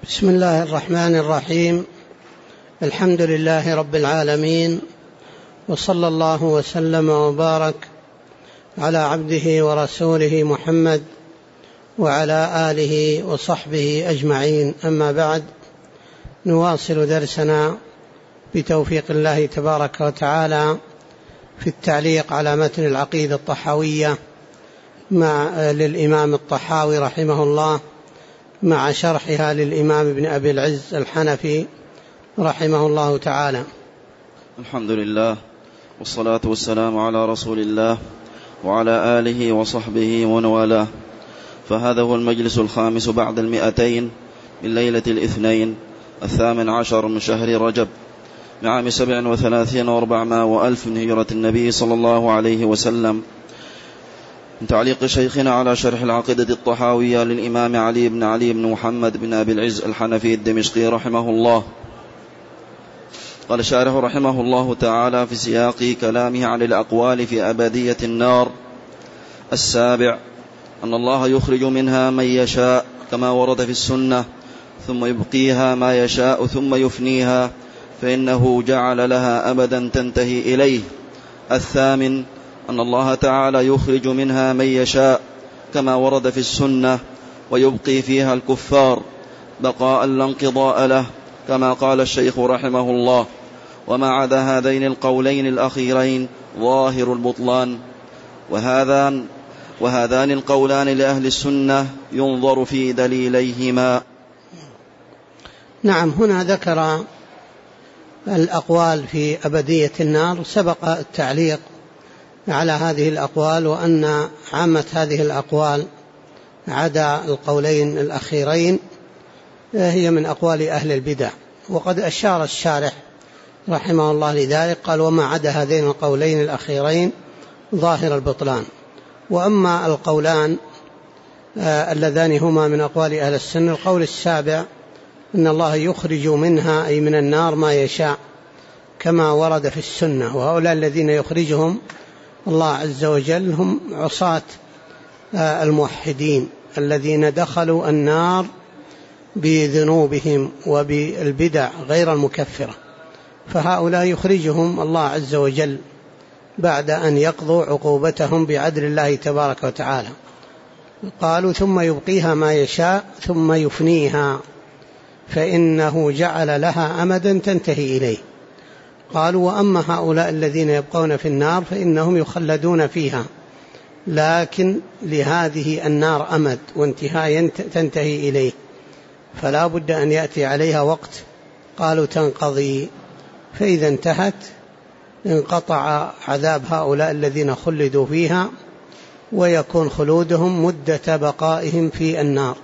بسم الله الرحمن الرحيم. الحمد لله رب العالمين، وصلى الله وسلم وبارك على عبده ورسوله محمد وعلى آله وصحبه أجمعين. أما بعد، نواصل درسنا بتوفيق الله تبارك وتعالى في التعليق على متن العقيدة الطحاوية للإمام الطحاوي رحمه الله، مع شرحها للإمام ابن أبي العز الحنفي رحمه الله تعالى. الحمد لله، والصلاة والسلام على رسول الله وعلى آله وصحبه ومن والاه. فهذا هو المجلس الخامس بعد 200 من ليلة الاثنين 18 من شهر رجب من عام 37 و400 من هجرة النبي صلى الله عليه وسلم، من تعليق شيخنا على شرح العقيدة الطحاوية للإمام علي بن محمد بن أبي العز الحنفي الدمشقي رحمه الله. قال الشارح رحمه الله تعالى في سياق كلامه عن الأقوال في أبدية النار: السابع أن الله يخرج منها من يشاء كما ورد في السنة، ثم يبقيها ما يشاء ثم يفنيها، فإنه جعل لها أبدا تنتهي إليه. الثامن أن الله تعالى يخرج منها من يشاء كما ورد في السنة، ويبقي فيها الكفار بقاء لا انقضاء له، كما قال الشيخ رحمه الله: وما عدا هذين القولين الأخيرين ظاهر البطلان. وهذان القولان لأهل السنة ينظر في دليليهما. نعم، هنا ذكر الأقوال في أبدية النار. سبق التعليق على هذه الأقوال، وأن عامة هذه الأقوال عدا القولين الأخيرين هي من أقوال أهل البدع، وقد أشار الشارح رحمه الله لذلك، قال: وما عدا هذين القولين الأخيرين ظاهر البطلان. وأما القولان اللذان هما من أقوال أهل السنة، القول السابع أن الله يخرج منها أي من النار ما يشاء كما ورد في السنة، وهؤلاء الذين يخرجهم الله عز وجل هم عصاة الموحدين الذين دخلوا النار بذنوبهم وبالبدع غير المكفرة، فهؤلاء يخرجهم الله عز وجل بعد أن يقضوا عقوبتهم بعدل الله تبارك وتعالى. قالوا: ثم يبقيها ما يشاء ثم يفنيها، فإنه جعل لها أمدا تنتهي إليه. قالوا: وأما هؤلاء الذين يبقون في النار فإنهم يخلدون فيها، لكن لهذه النار أمد وانتهاء تنتهي إليه، فلا بد أن يأتي عليها وقت قالوا تنقضي، فإذا انتهت انقطع عذاب هؤلاء الذين خلدوا فيها، ويكون خلودهم مدة بقائهم في النار.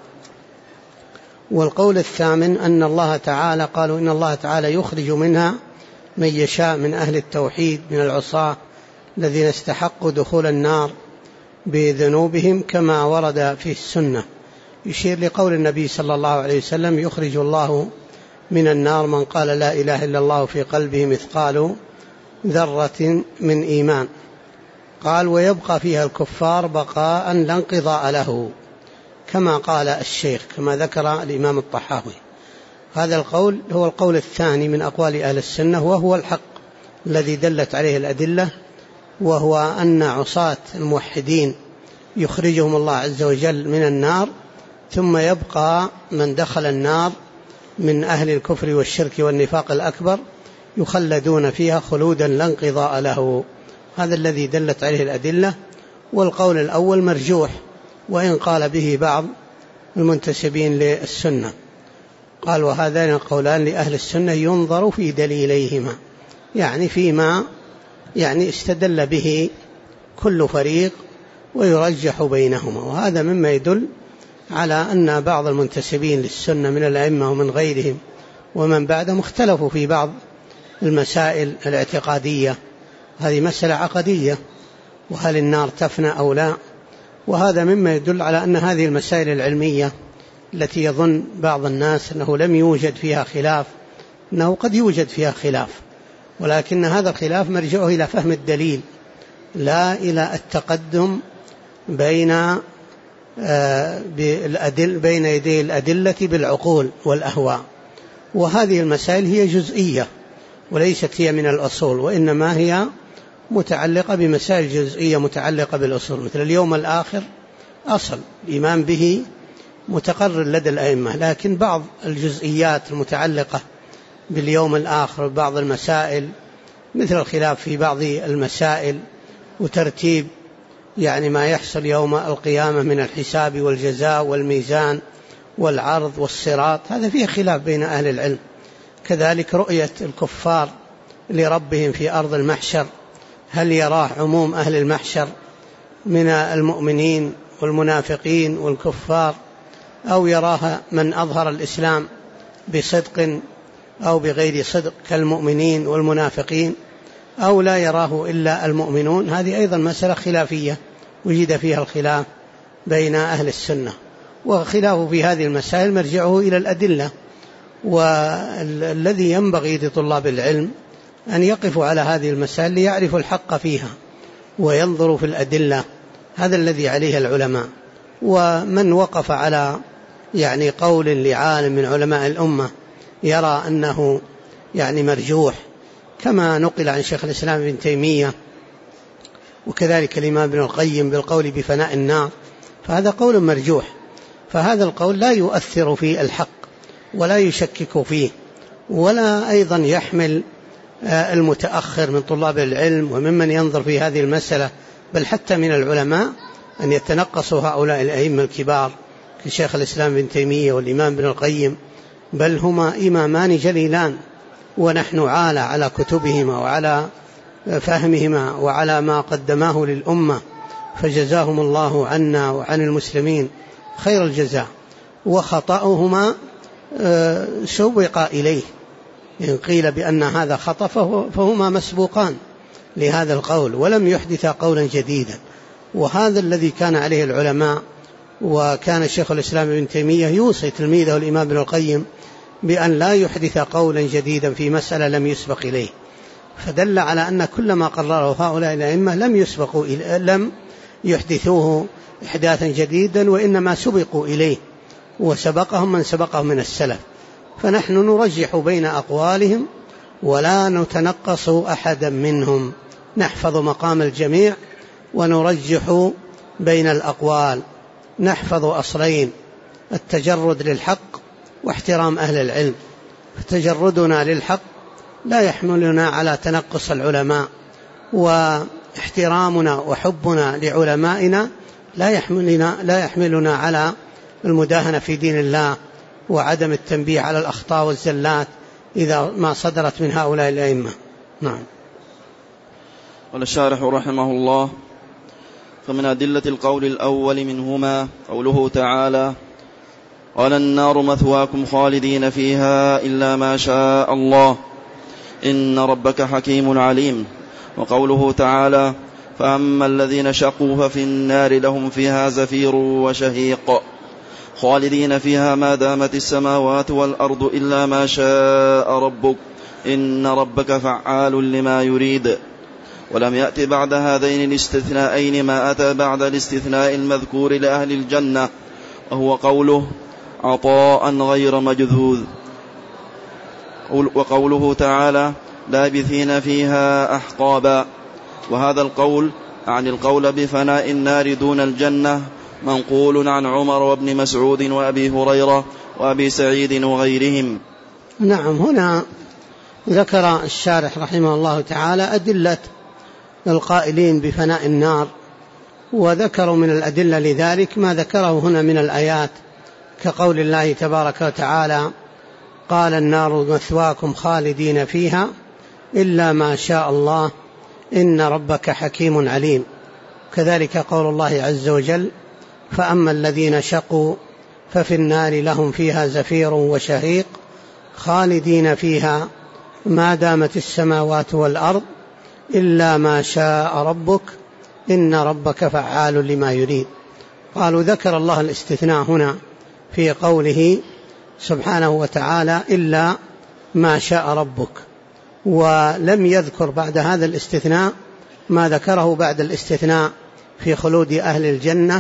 والقول الثامن أن الله تعالى، قالوا إن الله تعالى يخرج منها من يشاء من أهل التوحيد من العصاة الذين استحقوا دخول النار بذنوبهم كما ورد في السنة، يشير لقول النبي صلى الله عليه وسلم: يخرج الله من النار من قال لا إله إلا الله في قلبه مثقال ذرة من إيمان. قال: ويبقى فيها الكفار بقاء لا انقضاء له، كما قال الشيخ، كما ذكر الإمام الطحاوي. هذا القول هو القول الثاني من أقوال أهل السنة، وهو الحق الذي دلت عليه الأدلة، وهو أن عصاة الموحدين يخرجهم الله عز وجل من النار، ثم يبقى من دخل النار من أهل الكفر والشرك والنفاق الأكبر يخلدون فيها خلودا لا انقضاء له. هذا الذي دلت عليه الأدلة. والقول الأول مرجوح، وإن قال به بعض المنتسبين للسنة. قال: وهذان القولان لأهل السنة ينظر في دليليهما، يعني فيما استدل به كل فريق ويرجح بينهما. وهذا مما يدل على أن بعض المنتسبين للسنة من الأئمة ومن غيرهم ومن بعدهم اختلفوا في بعض المسائل الاعتقادية. هذه مسألة عقدية، وهل النار تفنى أو لا؟ وهذا مما يدل على أن هذه المسائل العلمية التي يظن بعض الناس أنه لم يوجد فيها خلاف، أنه قد يوجد فيها خلاف، ولكن هذا الخلاف مرجعه إلى فهم الدليل، لا إلى التقدم بين بين يدي الأدلة بالعقول والأهواء. وهذه المسائل هي جزئية وليست هي من الأصول، وإنما هي متعلقة بمسائل جزئية متعلقة بالأصول، مثل اليوم الآخر أصل الإيمان به متقرر لدى الأئمة، لكن بعض الجزئيات المتعلقة باليوم الآخر بعض المسائل مثل الخلاف في بعض المسائل وترتيب ما يحصل يوم القيامة من الحساب والجزاء والميزان والعرض والصراط، هذا فيه خلاف بين أهل العلم. كذلك رؤية الكفار لربهم في أرض المحشر، هل يراه عموم أهل المحشر من المؤمنين والمنافقين والكفار، أو يراها من أظهر الإسلام بصدق أو بغير صدق كالمؤمنين والمنافقين، أو لا يراه إلا المؤمنون. هذه أيضا مسألة خلافية وجد فيها الخلاف بين أهل السنة، وخلافه في هذه المسائل مرجعه إلى الأدلة. والذي ينبغي لطلاب العلم أن يقفوا على هذه المسائل ليعرفوا الحق فيها وينظروا في الأدلة، هذا الذي عليه العلماء. ومن وقف على قول لعالم من علماء الأمة يرى أنه مرجوح، كما نقل عن شيخ الإسلام ابن تيمية وكذلك الإمام ابن القيم بالقول بفناء النار، فهذا قول مرجوح، فهذا القول لا يؤثر في الحق ولا يشكك فيه، ولا أيضا يحمل المتأخر من طلاب العلم وممن ينظر في هذه المسألة، بل حتى من العلماء أن يتنقصوا هؤلاء الأئمة الكبار كشيخ الإسلام ابن تيمية والإمام ابن القيم، بل هما إمامان جليلان، ونحن عالى على كتبهما وعلى فهمهما وعلى ما قدماه للأمة، فجزاهم الله عنا وعن المسلمين خير الجزاء. وخطأهما سبق إليه، إن قيل بأن هذا خطأ فهما مسبوقان لهذا القول ولم يحدث قولا جديدا. وهذا الذي كان عليه العلماء، وكان الشيخ الإسلام ابن تيمية يوصي تلميذه الإمام ابن القيم بأن لا يحدث قولا جديدا في مسألة لم يسبق إليه، فدل على أن كل ما قرره هؤلاء الأئمة لم يحدثوه إحداثا جديدا، وإنما سبقوا إليه وسبقهم من سبقهم من السلف. فنحن نرجح بين أقوالهم ولا نتنقص أحدا منهم، نحفظ مقام الجميع ونرجح بين الأقوال، نحفظ أصلين: التجرد للحق واحترام أهل العلم. فتجردنا للحق لا يحملنا على تنقص العلماء، واحترامنا وحبنا لعلمائنا لا يحملنا على المداهنة في دين الله وعدم التنبيه على الأخطاء والزلات إذا ما صدرت من هؤلاء الأئمة. نعم. قال الشارح رحمه الله: فمن أدلة القول الأول منهما قوله تعالى: قال النار مثواكم خالدين فيها إلا ما شاء الله إن ربك حكيم عليم. وقوله تعالى: فأما الذين شقوا ففي النار لهم فيها زفير وشهيق خالدين فيها ما دامت السماوات والأرض إلا ما شاء ربك إن ربك فعال لما يريد. ولم يأت بعد هذين الاستثناءين ما أتى بعد الاستثناء المذكور لأهل الجنة، وهو قوله: عطاء غير مجذوذ. وقوله تعالى: لابثين فيها أحقابا. وهذا القول عن القول بفناء النار دون الجنة منقول عن عمر وابن مسعود وأبي هريرة وأبي سعيد وغيرهم. نعم. هنا ذكر الشارح رحمه الله تعالى أدلة القائلين بفناء النار، وذكروا من الأدلة لذلك ما ذكره هنا من الآيات، كقول الله تبارك وتعالى: قال النار مثواكم خالدين فيها إلا ما شاء الله إن ربك حكيم عليم. كذلك قول الله عز وجل: فأما الذين شقوا ففي النار لهم فيها زفير وشهيق خالدين فيها ما دامت السماوات والأرض إلا ما شاء ربك إن ربك فعال لما يريد. قالوا ذكر الله الاستثناء هنا في قوله سبحانه وتعالى إلا ما شاء ربك، ولم يذكر بعد هذا الاستثناء ما ذكره بعد الاستثناء في خلود أهل الجنة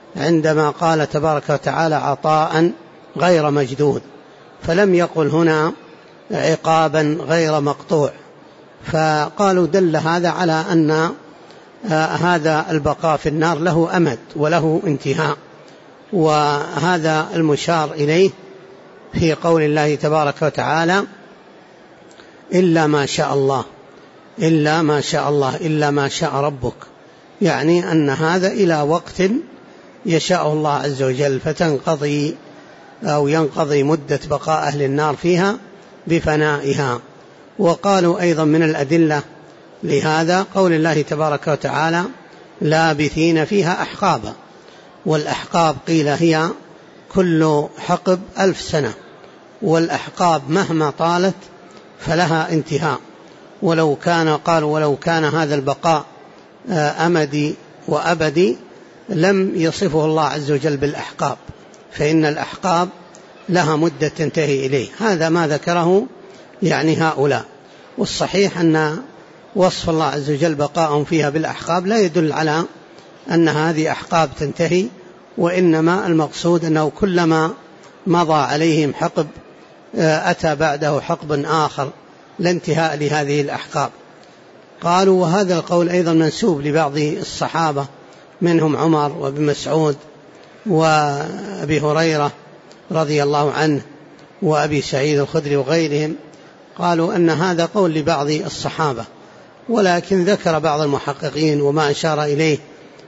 عندما قال تبارك وتعالى عطاء غير مجدود، فلم يقل هنا عقابا غير مقطوع، فقالوا دل هذا على أن هذا البقاء في النار له أمد وله انتهاء. وهذا المشار إليه في قول الله تبارك وتعالى إلا ما شاء الله، إلا ما شاء الله، إلا ما شاء ربك، يعني أن هذا إلى وقت يشاء الله عز وجل فتنقضي أو ينقضي مدة بقاء أهل النار فيها بفنائها. وقالوا أيضا من الأدلة لهذا قول الله تبارك وتعالى لابثين فيها أحقابا، والأحقاب قيل هي كل حقب 1000 سنة، والأحقاب مهما طالت فلها انتهاء. ولو كان هذا البقاء أمدي وأبدي لم يصفه الله عز وجل بالأحقاب، فإن الأحقاب لها مدة تنتهي إليه. هذا ما ذكره يعني هؤلاء. والصحيح أن وصف الله عز وجل بقاءهم فيها بالأحقاب لا يدل على أن هذه أحقاب تنتهي، وإنما المقصود أنه كلما مضى عليهم حقب أتى بعده حقب آخر لا انتهاء لهذه الأحقاب. قالوا وهذا القول أيضا منسوب لبعض الصحابة منهم عمر وابن مسعود وأبي هريرة رضي الله عنه وأبي سعيد الخدري وغيرهم، قالوا أن هذا قول لبعض الصحابة، ولكن ذكر بعض المحققين وما أشار إليه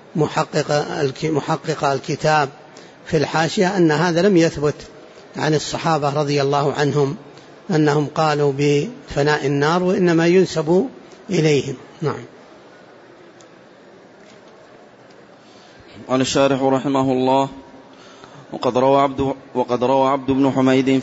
محقق الكتاب في الحاشية أن هذا لم يثبت عن الصحابة رضي الله عنهم أنهم قالوا بفناء النار، وإنما ينسب إليهم. نعم. قال الشارح رحمه الله وقد روى عبد بن حميد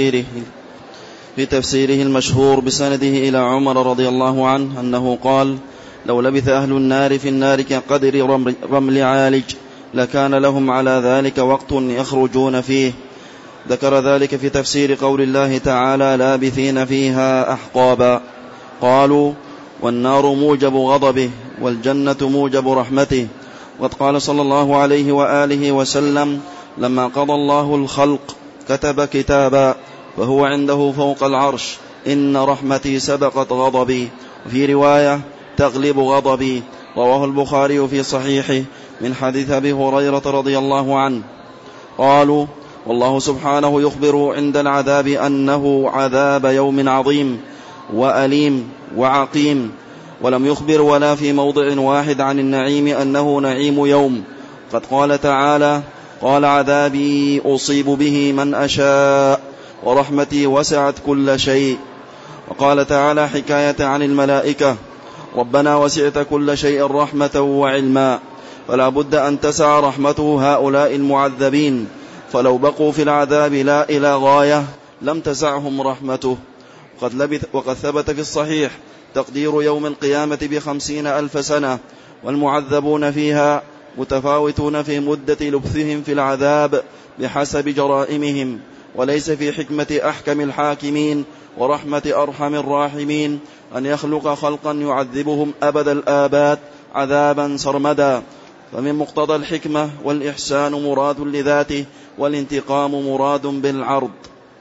في تفسيره المشهور بسنده إلى عمر رضي الله عنه أنه قال لو لبث أهل النار في النار كقدر رمل عالج لكان لهم على ذلك وقت يخرجون فيه. ذكر ذلك في تفسير قول الله تعالى لابثين فيها أحقابا. قالوا والنار موجب غضبه والجنة موجب رحمته. وقد قال صلى الله عليه وآله وسلم لما قضى الله الخلق كتب كتابا فهو عنده فوق العرش إن رحمتي سبقت غضبي، وفي رواية تغلب غضبي. رواه البخاري في صحيحه من حديث أبي هريرة رضي الله عنه. قالوا والله سبحانه يخبر عند العذاب أنه عذاب يوم عظيم وأليم وعقيم، ولم يخبر ولا في موضع واحد عن النعيم أنه نعيم يوم. قد قال تعالى قال عذابي أصيب به من أشاء ورحمتي وسعت كل شيء. وقال تعالى حكاية عن الملائكة ربنا وسعت كل شيء رحمة وعلما، فلا بد أن تسع رحمته هؤلاء المعذبين، فلو بقوا في العذاب لا إلى غاية لم تسعهم رحمته. وقد ثبت في الصحيح تقدير يوم القيامة ب50,000 سنة، والمعذبون فيها متفاوتون في مدة لبثهم في العذاب بحسب جرائمهم، وليس في حكمة أحكم الحاكمين ورحمة أرحم الراحمين أن يخلق خلقا يعذبهم أبد الآباد عذابا سرمدا، فمن مقتضى الحكمة والإحسان مراد لذاته والانتقام مراد بالعرض.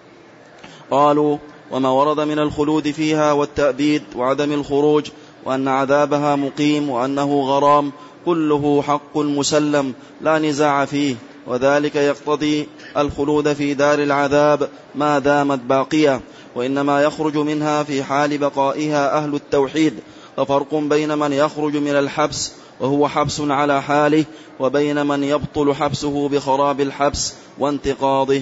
قالوا وما ورد من الخلود فيها والتأبيد وعدم الخروج وأن عذابها مقيم وأنه غرام كله حق مسلم لا نزاع فيه، وذلك يقتضي الخلود في دار العذاب ما دامت باقية، وإنما يخرج منها في حال بقائها أهل التوحيد. ففرق بين من يخرج من الحبس وهو حبس على حاله وبين من يبطل حبسه بخراب الحبس وانتقاضه.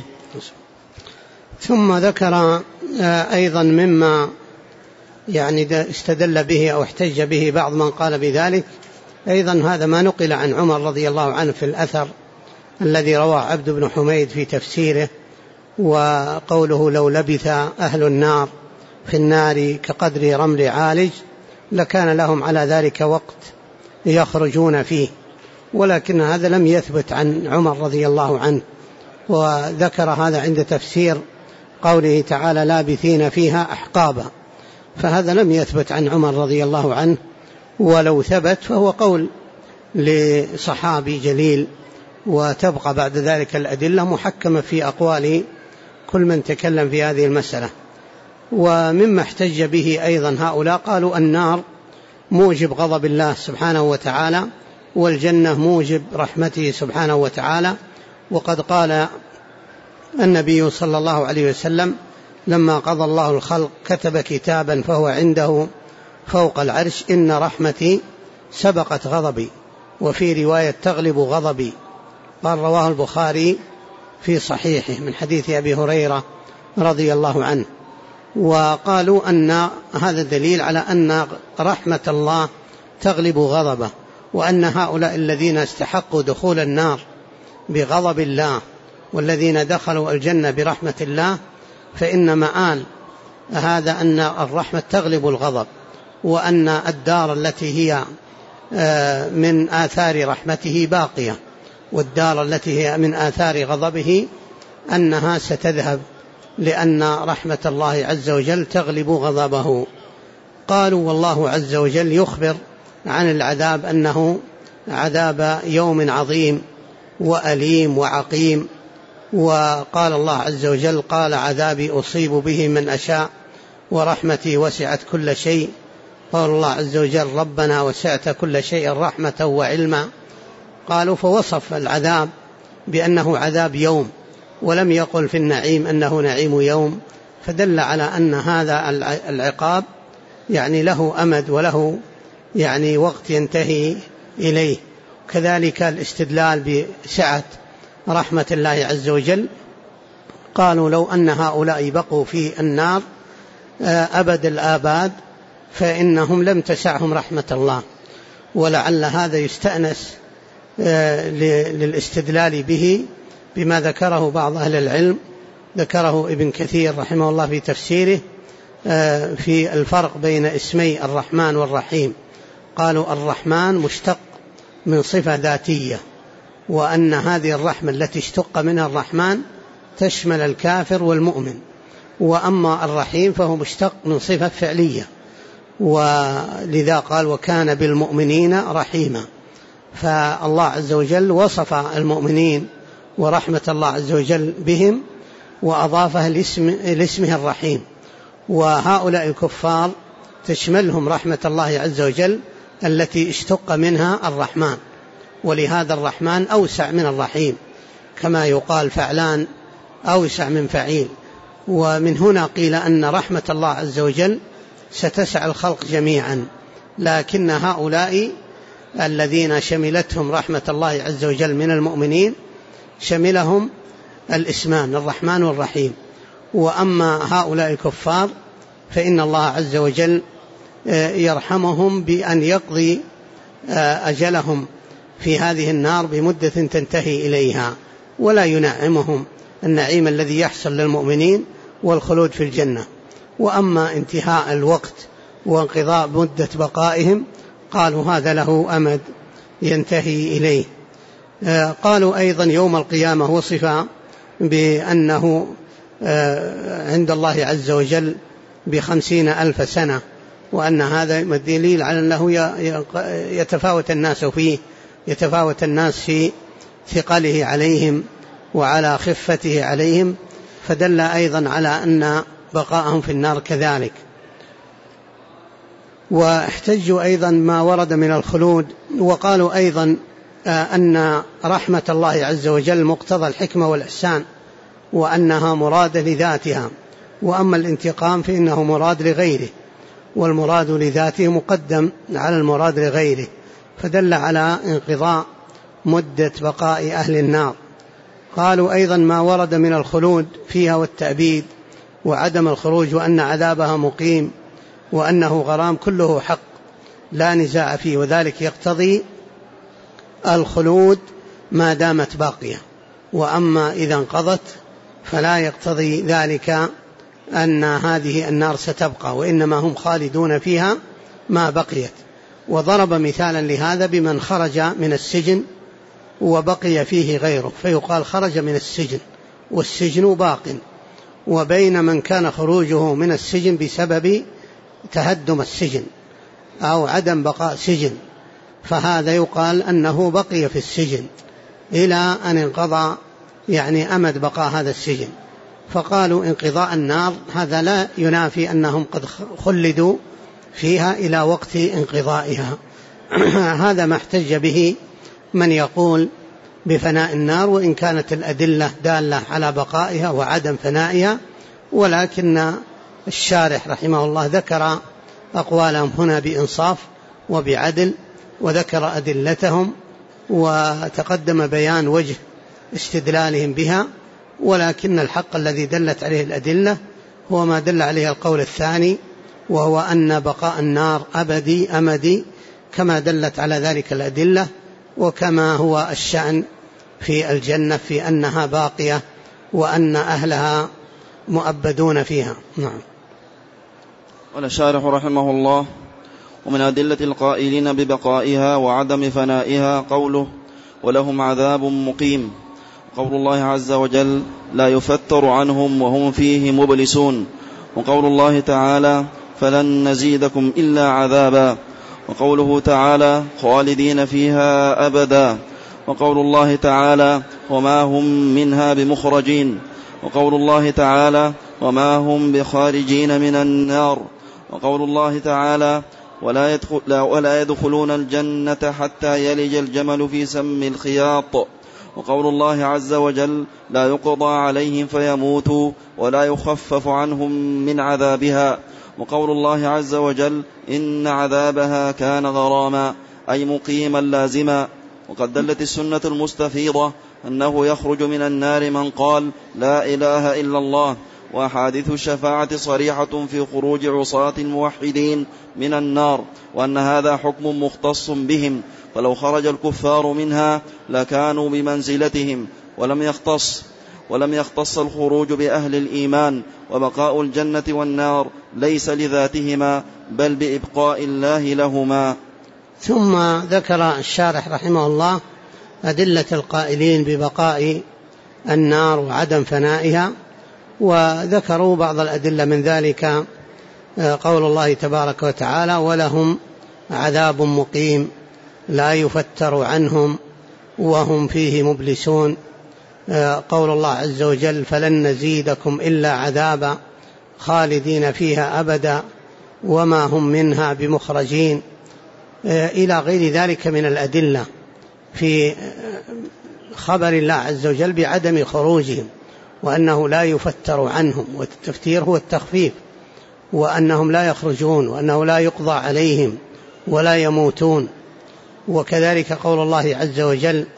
ثم ذكر أيضا مما يعني استدل به أو احتج به بعض من قال بذلك أيضا هذا ما نقل عن عمر رضي الله عنه في الأثر الذي رواه عبد بن حميد في تفسيره، وقوله لو لبث أهل النار في النار كقدر رمل عالج لكان لهم على ذلك وقت يخرجون فيه، ولكن هذا لم يثبت عن عمر رضي الله عنه. وذكر هذا عند تفسير قوله تعالى لابثين فيها أحقابا، فهذا لم يثبت عن عمر رضي الله عنه، ولو ثبت فهو قول لصحابي جليل وتبقى بعد ذلك الأدلة محكمة في أقوال كل من تكلم في هذه المسألة. ومما احتج به أيضا هؤلاء قالوا النار موجب غضب الله سبحانه وتعالى، والجنة موجب رحمته سبحانه وتعالى. وقد قال النبي صلى الله عليه وسلم لما قضى الله الخلق كتب كتابا فهو عنده فوق العرش إن رحمتي سبقت غضبي، وفي رواية تغلب غضبي. قال رواه البخاري في صحيحه من حديث أبي هريرة رضي الله عنه. وقالوا أن هذا دليل على أن رحمة الله تغلب غضبه، وأن هؤلاء الذين استحقوا دخول النار بغضب الله والذين دخلوا الجنة برحمة الله فإن مآل هذا أن الرحمة تغلب الغضب، وأن الدار التي هي من آثار رحمته باقية، والدار التي هي من آثار غضبه أنها ستذهب، لأن رحمة الله عز وجل تغلب غضبه. قالوا والله عز وجل يخبر عن العذاب أنه عذاب يوم عظيم وأليم وعقيم. وقال الله عز وجل قال عذابي أصيب به من أشاء ورحمتي وسعت كل شيء. قال الله عز وجل ربنا وسعت كل شيء رحمة وعلما. قالوا فوصف العذاب بأنه عذاب يوم، ولم يقل في النعيم أنه نعيم يوم، فدل على أن هذا العقاب يعني له أمد وله يعني وقت ينتهي إليه. كذلك الاستدلال بسعة رحمة الله عز وجل، قالوا لو أن هؤلاء بقوا في النار أبد الآباد فإنهم لم تسعهم رحمة الله. ولعل هذا يستأنس للاستدلال به بما ذكره بعض أهل العلم، ذكره ابن كثير رحمه الله في تفسيره في الفرق بين اسمي الرحمن والرحيم. قالوا الرحمن مشتق من صفة ذاتية، وأن هذه الرحمة التي اشتق منها الرحمن تشمل الكافر والمؤمن، وأما الرحيم فهو مشتق من صفة فعلية، ولذا قال وكان بالمؤمنين رحيما. فالله عز وجل وصف المؤمنين ورحمة الله عز وجل بهم وأضافها لاسمه الرحيم، وهؤلاء الكفار تشملهم رحمة الله عز وجل التي اشتق منها الرحمن، ولهذا الرحمن أوسع من الرحيم، كما يقال فعلان أوسع من فعيل. ومن هنا قيل أن رحمة الله عز وجل ستسع الخلق جميعا، لكن هؤلاء الذين شملتهم رحمة الله عز وجل من المؤمنين شملهم الاسمان الرحمن والرحيم. وأما هؤلاء الكفار فإن الله عز وجل يرحمهم بأن يقضي أجلهم في هذه النار بمدة تنتهي إليها، ولا ينعمهم النعيم الذي يحصل للمؤمنين والخلود في الجنة. وأما انتهاء الوقت وانقضاء مدة بقائهم قالوا هذا له أمد ينتهي إليه. قالوا أيضا يوم القيامة وصف بأنه عند الله عز وجل 50,000 سنة، وأن هذا دليل على أنه يتفاوت الناس فيه، يتفاوت الناس في ثقله عليهم وعلى خفته عليهم، فدل أيضا على أن بقاءهم في النار كذلك. واحتجوا أيضا ما ورد من الخلود، وقالوا أيضا أن رحمة الله عز وجل مقتضى الحكمة والإحسان، وأنها مرادة لذاتها، وأما الانتقام فإنه مراد لغيره، والمراد لذاته مقدم على المراد لغيره، فدل على انقضاء مدة بقاء أهل النار. قالوا أيضا ما ورد من الخلود فيها والتأبيد وعدم الخروج، وأن عذابها مقيم، وأنه غرام كله حق لا نزاع فيه، وذلك يقتضي الخلود ما دامت باقية، وأما إذا انقضت فلا يقتضي ذلك أن هذه النار ستبقى، وإنما هم خالدون فيها ما بقيت. وضرب مثالا لهذا بمن خرج من السجن وبقي فيه غيره، فيقال خرج من السجن والسجن باق، وبين من كان خروجه من السجن بسبب تهدم السجن أو عدم بقاء سجن، فهذا يقال أنه بقي في السجن، إلى أن انقضى يعني أمد بقاء هذا السجن. فقالوا انقضاء النار هذا لا ينافي أنهم قد خلدوا فيها إلى وقت انقضائها. هذا ما احتج به من يقول بفناء النار، وإن كانت الأدلة دالة على بقائها وعدم فنائها، ولكن الشارح رحمه الله ذكر أقوالهم هنا بإنصاف وبعدل، وذكر أدلتهم، وتقدم بيان وجه استدلالهم بها. ولكن الحق الذي دلت عليه الأدلة هو ما دل عليه القول الثاني، وهو أن بقاء النار أبدي أمدي كما دلت على ذلك الأدلة، وكما هو الشأن في الجنة في أنها باقية وأن أهلها مؤبدون فيها. نعم. قال الشارح رحمه الله: ومن أدلة القائلين ببقائها وعدم فنائها قوله: ولهم عذاب مقيم. قول الله عز وجل: لا يفتر عنهم وهم فيه مبلسون. وقول الله تعالى: فلن نزيدكم إلا عذابا. وقوله تعالى: خالدين فيها أبدا. وقول الله تعالى: وما هم منها بمخرجين. وقول الله تعالى: وما هم بخارجين من النار. وقول الله تعالى: ولا يدخلون الجنة حتى يلج الجمل في سم الخياط. وقول الله عز وجل: لا يقضى عليهم فيموتوا ولا يخفف عنهم من عذابها. وقول الله عز وجل: إن عذابها كان غراما، أي مقيما لازما. وقد دلت السنة المستفيضة أنه يخرج من النار من قال لا إله إلا الله. وأحاديث الشفاعة صريحة في خروج عصاة الموحدين من النار، وأن هذا حكم مختص بهم، فلو خرج الكفار منها لكانوا بمنزلتهم، ولم يختص الخروج بأهل الإيمان. وبقاء الجنة والنار ليس لذاتهما بل بإبقاء الله لهما. ثم ذكر الشارح رحمه الله أدلة القائلين ببقاء النار وعدم فنائها، وذكروا بعض الأدلة من ذلك قول الله تبارك وتعالى: ولهم عذاب مقيم لا يفتر عنهم وهم فيه مبلسون. قول الله عز وجل: فلن نزيدكم إلا عذابا خالدين فيها أبدا وما هم منها بمخرجين، إلى غير ذلك من الأدلة في خبر الله عز وجل بعدم خروجهم، وأنه لا يفتر عنهم، والتفتير هو التخفيف، وأنهم لا يخرجون، وأنه لا يقضى عليهم ولا يموتون. وكذلك قول الله عز وجل: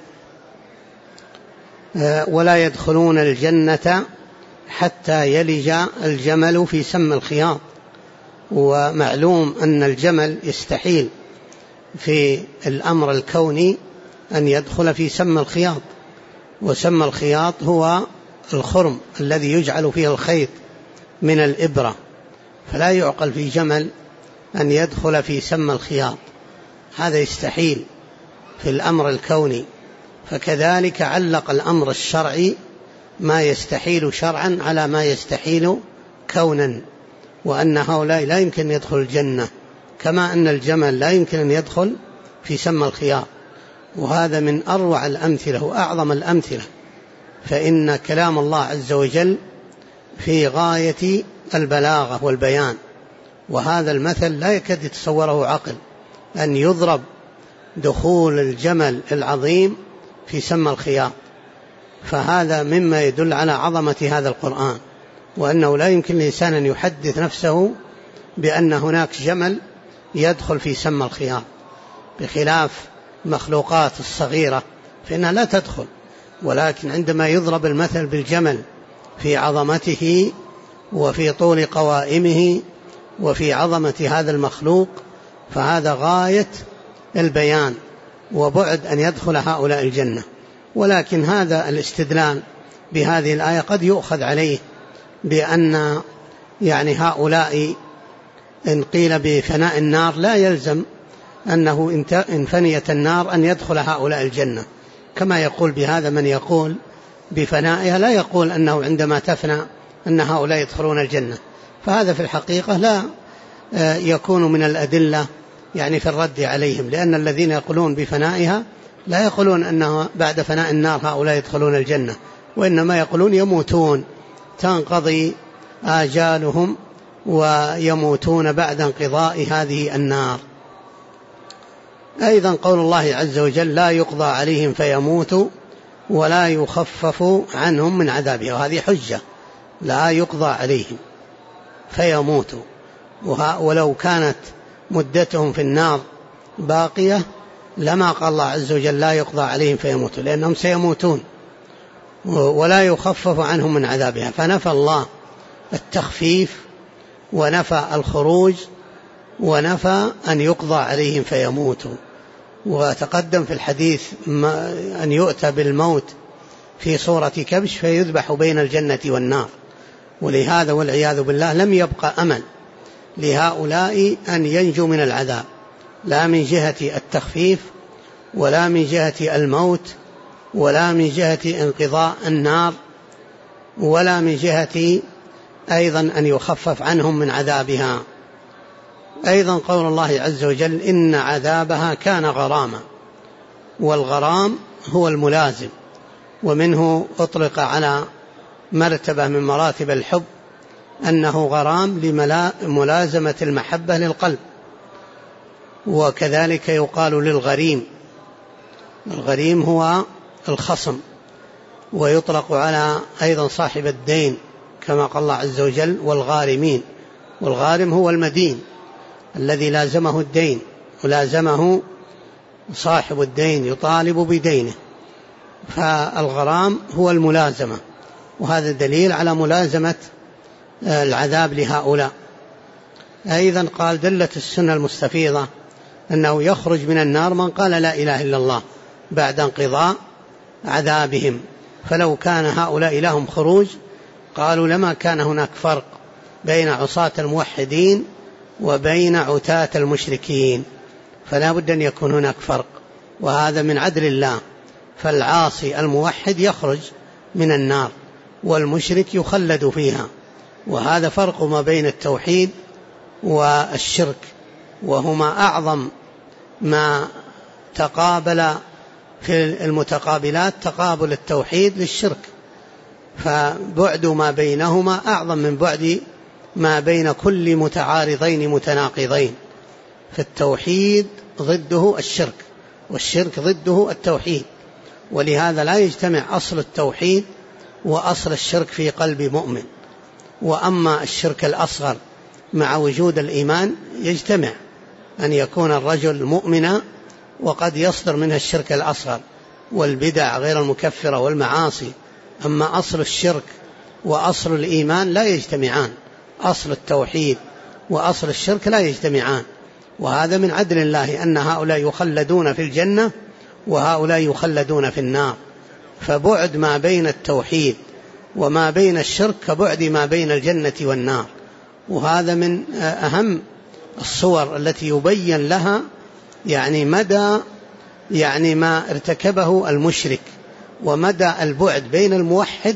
ولا يدخلون الجنة حتى يلج الجمل في سم الخياط. ومعلوم أن الجمل يستحيل في الأمر الكوني أن يدخل في سم الخياط، وسم الخياط هو الخرم الذي يجعل فيه الخيط من الإبرة، فلا يعقل في جمل أن يدخل في سم الخياط، هذا يستحيل في الأمر الكوني. فكذلك علق الأمر الشرعي ما يستحيل شرعا على ما يستحيل كونا، وأن هؤلاء لا يمكن أن يدخل الجنة، كما أن الجمل لا يمكن أن يدخل في سم الخياط. وهذا من أروع الأمثلة وأعظم الأمثلة، فإن كلام الله عز وجل في غاية البلاغة والبيان، وهذا المثل لا يكاد يتصوره عقل، أن يضرب دخول الجمل العظيم في سم الخياط. فهذا مما يدل على عظمة هذا القرآن، وأنه لا يمكن للإنسان أن يحدث نفسه بأن هناك جمل يدخل في سم الخياط، بخلاف مخلوقات الصغيرة فإنها لا تدخل. ولكن عندما يضرب المثل بالجمل في عظمته وفي طول قوائمه وفي عظمة هذا المخلوق، فهذا غاية البيان وبعد أن يدخل هؤلاء الجنة. ولكن هذا الاستدلال بهذه الآية قد يؤخذ عليه بأن يعني هؤلاء إن قيل بفناء النار لا يلزم أنه إن فنيت النار أن يدخل هؤلاء الجنة، كما يقول بهذا من يقول بفنائها، لا يقول أنه عندما تفنى أن هؤلاء يدخلون الجنة. فهذا في الحقيقة لا يكون من الأدلة يعني في الرد عليهم، لأن الذين يقولون بفنائها لا يقولون أنه بعد فناء النار هؤلاء يدخلون الجنة، وإنما يقولون يموتون، تنقضي آجالهم ويموتون بعد انقضاء هذه النار. أيضا قول الله عز وجل لا يقضى عليهم فيموتوا ولا يخفف عنهم من عذابها، وهذه حجة، لا يقضى عليهم فيموتوا، ولو كانت مدتهم في النار باقية لما قال الله عز وجل لا يقضى عليهم فيموتوا، لأنهم سيموتون، ولا يخفف عنهم من عذابها، فنفى الله التخفيف ونفى الخروج ونفى أن يقضى عليهم فيموتوا. وتقدم في الحديث أن يؤتى بالموت في صورة كبش فيذبح بين الجنة والنار، ولهذا والعياذ بالله لم يبقى أمل لهؤلاء أن ينجوا من العذاب، لا من جهة التخفيف ولا من جهة الموت ولا من جهة انقضاء النار ولا من جهة أيضا أن يخفف عنهم من عذابها. أيضا قول الله عز وجل إن عذابها كان غراما، والغرام هو الملازم، ومنه أطلق على مرتبة من مراتب الحب أنه غرام لملازمة المحبة للقلب، وكذلك يقال للغريم، الغريم هو الخصم، ويطلق على أيضا صاحب الدين كما قال الله عز وجل والغارمين، والغارم هو المدين الذي لازمه الدين ولازمه صاحب الدين يطالب بدينه، فالغرام هو الملازمة، وهذا دليل على ملازمة العذاب لهؤلاء. أيضا قال دلت السنة المستفيضة أنه يخرج من النار من قال لا إله إلا الله بعد انقضاء عذابهم، فلو كان هؤلاء لهم خروج قالوا لما كان هناك فرق بين عصاة الموحدين وبين عتاة المشركين، فلا بد أن يكون هناك فرق، وهذا من عدل الله، فالعاصي الموحد يخرج من النار والمشرك يخلد فيها، وهذا فرق ما بين التوحيد والشرك، وهما أعظم ما تقابل في المتقابلات تقابل التوحيد للشرك، فبعد ما بينهما أعظم من بعد ما بين كل متعارضين متناقضين، فالتوحيد ضده الشرك والشرك ضده التوحيد، ولهذا لا يجتمع أصل التوحيد وأصل الشرك في قلب مؤمن. وأما الشرك الأصغر مع وجود الإيمان يجتمع، أن يكون الرجل مؤمنا وقد يصدر منها الشرك الأصغر والبدع غير المكفرة والمعاصي، أما أصل الشرك وأصل الإيمان لا يجتمعان، أصل التوحيد وأصل الشرك لا يجتمعان، وهذا من عدل الله أن هؤلاء يخلدون في الجنة وهؤلاء يخلدون في النار، فبعد ما بين التوحيد وما بين الشرك كبعد ما بين الجنة والنار، وهذا من أهم الصور التي يبين لها مدى ما ارتكبه المشرك، ومدى البعد بين الموحد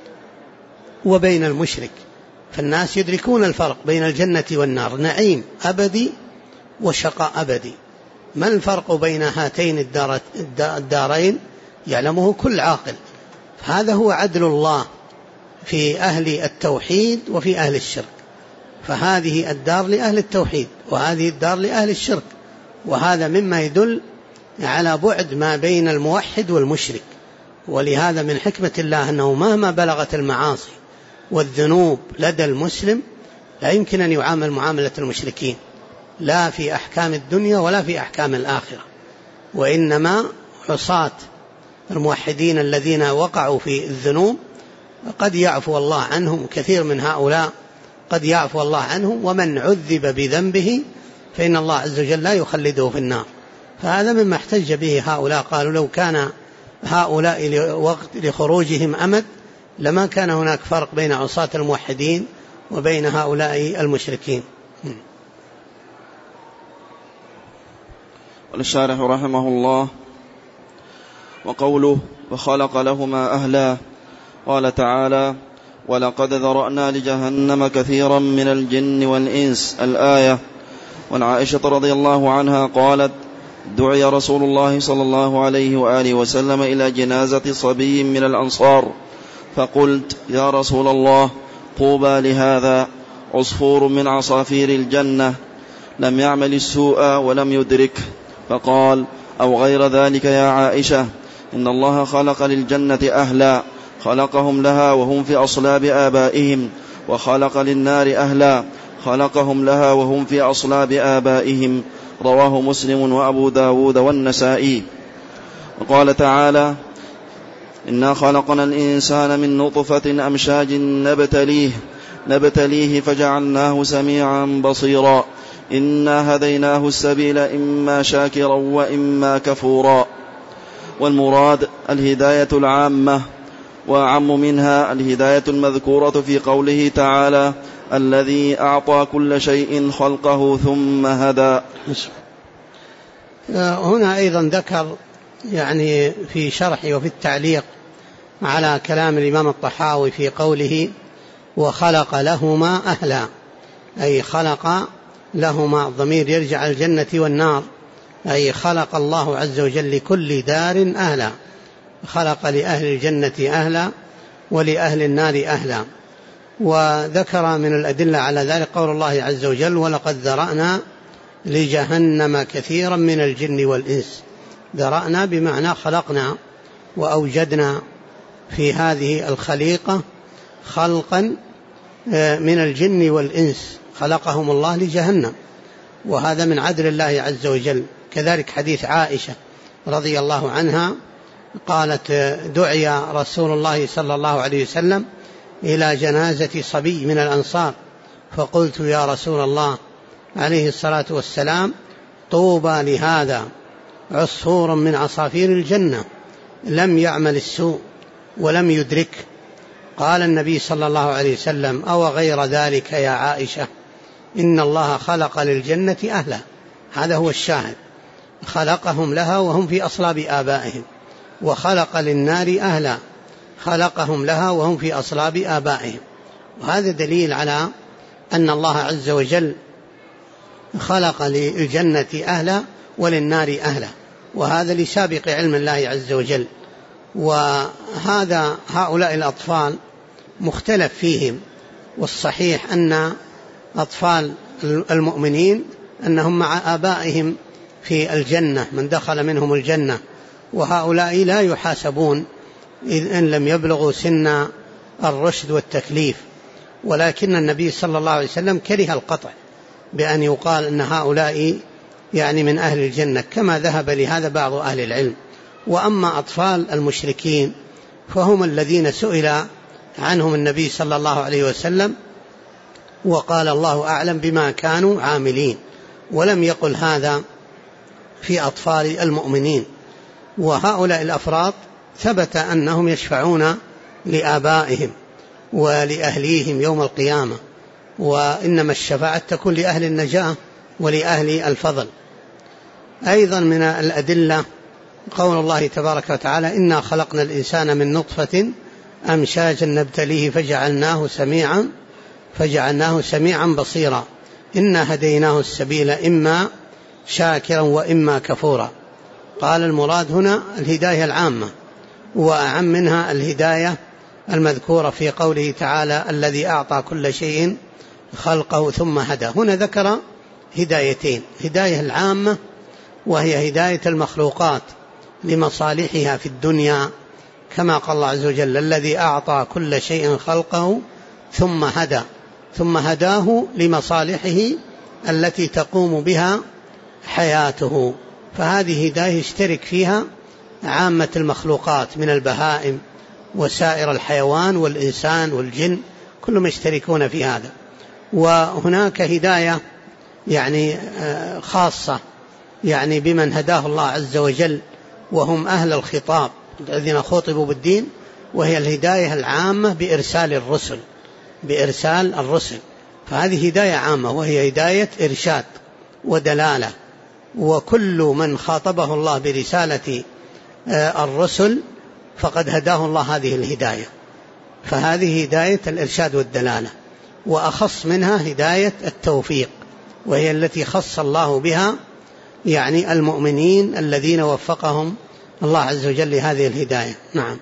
وبين المشرك، فالناس يدركون الفرق بين الجنة والنار، نعيم أبدي وشقاء أبدي، ما الفرق بين هاتين الدارين يعلمه كل عاقل، فهذا هو عدل الله في أهل التوحيد وفي أهل الشرك، فهذه الدار لأهل التوحيد وهذه الدار لأهل الشرك، وهذا مما يدل على بعد ما بين الموحد والمشرك. ولهذا من حكمة الله أنه مهما بلغت المعاصي والذنوب لدى المسلم لا يمكن أن يعامل معاملة المشركين، لا في أحكام الدنيا ولا في أحكام الآخرة، وإنما عصاة الموحدين الذين وقعوا في الذنوب قد يعفو الله عنهم، كثير من هؤلاء قد يعفو الله عنهم، ومن عذب بذنبه فإن الله عز وجل لا يخلده في النار، فهذا مما احتج به هؤلاء، قالوا لو كان هؤلاء لخروجهم أمد لما كان هناك فرق بين عصاة الموحدين وبين هؤلاء المشركين. والشارح رحمه الله وقوله وخلق لهما أهلا، قال تعالى ولقد ذرأنا لجهنم كثيرا من الجن والإنس الآية. وعن عائشة رضي الله عنها قالت دعي رسول الله صلى الله عليه وآله وسلم إلى جنازة صبي من الأنصار، فقلت يا رسول الله طوبى لهذا، عصفور من عصافير الجنة لم يعمل السوء ولم يدرك. فقال أو غير ذلك يا عائشة، إن الله خلق للجنة أهلا خلقهم لها وهم في أصلاب آبائهم، وخلق للنار أهلا خلقهم لها وهم في أصلاب آبائهم. رواه مسلم وأبو داود والنسائي. وقال تعالى إنا خلقنا الإنسان من نطفة أمشاج نبتليه فجعلناه سميعا بصيرا، إنا هديناه السبيل إما شاكرا وإما كفورا. والمراد الهداية العامة، وأعم منها الهداية المذكورة في قوله تعالى الذي أعطى كل شيء خلقه ثم هدى. هنا أيضا ذكر يعني في شرح وفي التعليق على كلام الإمام الطحاوي في قوله وخلق لهما أهلا، أي خلق لهما، الضمير يرجع الجنة والنار، أي خلق الله عز وجل لكل دار أهلا، خلق لأهل الجنة أهلا ولأهل النار أهلا. وذكر من الأدلة على ذلك قول الله عز وجل ولقد ذرأنا لجهنم كثيرا من الجن والإنس. ذرأنا بمعنى خلقنا وأوجدنا في هذه الخليقة خلقا من الجن والإنس، خلقهم الله لجهنم، وهذا من عدل الله عز وجل. كذلك حديث عائشة رضي الله عنها قالت دعي رسول الله صلى الله عليه وسلم إلى جنازة صبي من الأنصار، فقلت يا رسول الله عليه الصلاة والسلام طوبى لهذا، عصفور من عصافير الجنة لم يعمل السوء ولم يدرك. قال النبي صلى الله عليه وسلم أو غير ذلك يا عائشة، إن الله خلق للجنة أهلا. هذا هو الشاهد، خلقهم لها وهم في أصلاب آبائهم، وخلق للنار أهلا خلقهم لها وهم في أصلاب آبائهم. وهذا دليل على أن الله عز وجل خلق للجنة أهلا وللنار أهلا، وهذا لسابق علم الله عز وجل. وهذا هؤلاء الأطفال مختلف فيهم، والصحيح أن أطفال المؤمنين أنهم مع آبائهم في الجنة، من دخل منهم الجنة، وهؤلاء لا يحاسبون إن لم يبلغوا سن الرشد والتكليف. ولكن النبي صلى الله عليه وسلم كره القطع بأن يقال أن هؤلاء يعني من أهل الجنة، كما ذهب لهذا بعض أهل العلم. وأما أطفال المشركين فهم الذين سئل عنهم النبي صلى الله عليه وسلم وقال الله أعلم بما كانوا عاملين، ولم يقل هذا في أطفال المؤمنين. وهؤلاء الأفراد ثبت أنهم يشفعون لآبائهم ولأهليهم يوم القيامة، وإنما الشفاعة تكون لأهل النجاة ولأهل الفضل. أيضا من الأدلة قول الله تبارك وتعالى إنا خلقنا الإنسان من نطفة أمشاج نبتليه فجعلناه سميعا بصيرا، إنا هديناه السبيل إما شاكرا وإما كفورا. قال المراد هنا الهداية العامة، وأعم منها الهداية المذكورة في قوله تعالى الذي أعطى كل شيء خلقه ثم هدى. هنا ذكر هدايتين، هداية العامة وهي هداية المخلوقات لمصالحها في الدنيا، كما قال الله عز وجل الذي أعطى كل شيء خلقه ثم هداه لمصالحه التي تقوم بها حياته. فهذه هداية يشترك فيها عامة المخلوقات من البهائم وسائر الحيوان والإنسان والجن، كلهم يشتركون في هذا. وهناك هداية يعني خاصة يعني بمن هداه الله عز وجل، وهم أهل الخطاب الذين خاطبوا بالدين، وهي الهداية العامة بإرسال الرسل. فهذه هداية عامة وهي هداية إرشاد ودلالة، وكل من خاطبه الله برسالة الرسل فقد هداه الله هذه الهداية. فهذه هداية الإرشاد والدلالة، وأخص منها هداية التوفيق، وهي التي خص الله بها يعني المؤمنين الذين وفقهم الله عز وجل لهذه الهداية. نعم.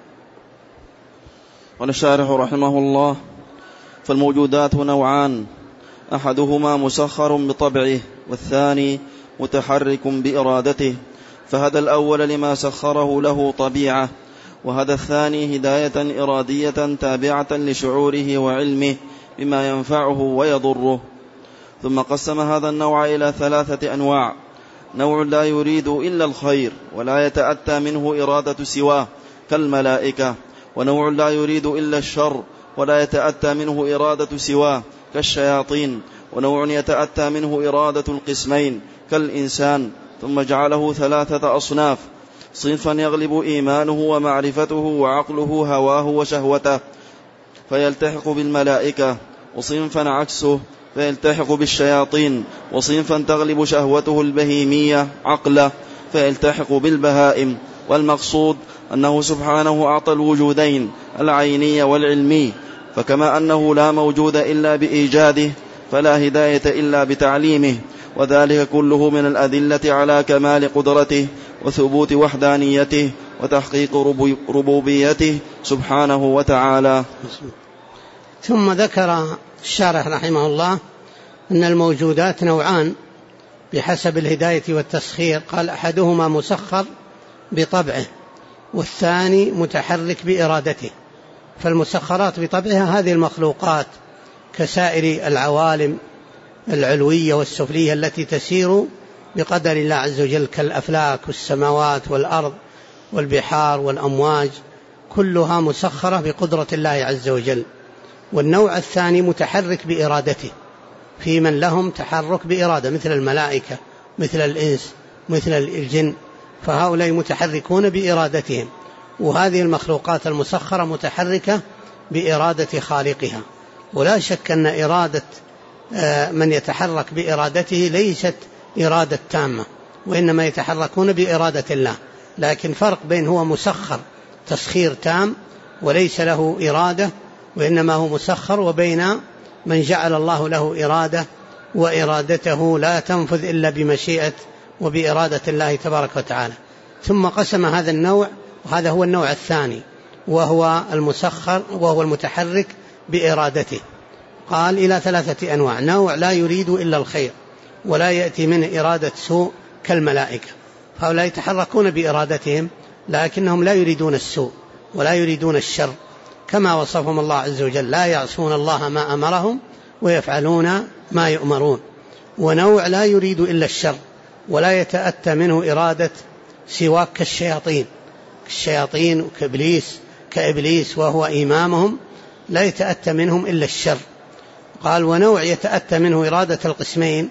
قال الشارح رحمه الله: فالموجودات نوعان، أحدهما مسخر بطبعه، والثاني متحرك بإرادته، فهدى الأول لما سخره له طبيعة، وهدى الثاني هداية إرادية تابعة لشعوره وعلمه بما ينفعه ويضره. ثم قسم هذا النوع إلى 3 أنواع: نوع لا يريد إلا الخير ولا يتأتى منه إرادة سواه كالملائكة، ونوع لا يريد إلا الشر ولا يتأتى منه إرادة سواه كالشياطين، ونوع يتأتى منه إرادة القسمين كالإنسان. ثم جعله 3 أصناف: صنفا يغلب إيمانه ومعرفته وعقله هواه وشهوته فيلتحق بالملائكة، وصنفا عكسه فيلتحق بالشياطين، وصنفا تغلب شهوته البهيمية عقله فيلتحق بالبهائم. والمقصود أنه سبحانه أعطى الوجودين العيني والعلمي، فكما أنه لا موجود إلا بإيجاده فلا هداية إلا بتعليمه، وذلك كله من الأدلة على كمال قدرته وثبوت وحدانيته وتحقيق ربوبيته سبحانه وتعالى. ثم ذكر الشارح رحمه الله أن الموجودات نوعان بحسب الهداية والتسخير. قال: أحدهما مسخر بطبعه، والثاني متحرك بإرادته. فالمسخرات بطبعها هذه المخلوقات كسائر العوالم العلوية والسفلية التي تسير بقدر الله عز وجل، كالأفلاك والسماوات والأرض والبحار والأمواج، كلها مسخرة بقدرة الله عز وجل. والنوع الثاني متحرك بإرادته، في من لهم تحرك بإرادة مثل الملائكة مثل الإنس مثل الجن، فهؤلاء متحركون بإرادتهم. وهذه المخلوقات المسخرة متحركة بإرادة خالقها. ولا شك أن إرادة من يتحرك بإرادته ليست إرادة تامة، وإنما يتحركون بإرادة الله، لكن فرق بين هو مسخر تسخير تام وليس له إرادة وإنما هو مسخر، وبين من جعل الله له إرادة وإرادته لا تنفذ إلا بمشيئة وبإرادة الله تبارك وتعالى. ثم قسم هذا النوع، وهذا هو النوع الثاني، وهو المسخر وهو المتحرك بإرادته. قال إلى 3 أنواع: نوع لا يريد إلا الخير ولا يأتي منه إرادة سوء كالملائكة، فهؤلاء يتحركون بإرادتهم لكنهم لا يريدون السوء ولا يريدون الشر، كما وصفهم الله عز وجل: لا يعصون الله ما أمرهم ويفعلون ما يؤمرون. ونوع لا يريد إلا الشر ولا يتأتى منه إرادة سواك كالشياطين كإبليس وهو إمامهم، لا يتأتى منهم إلا الشر. قال: ونوع يتأتى منه إرادة القسمين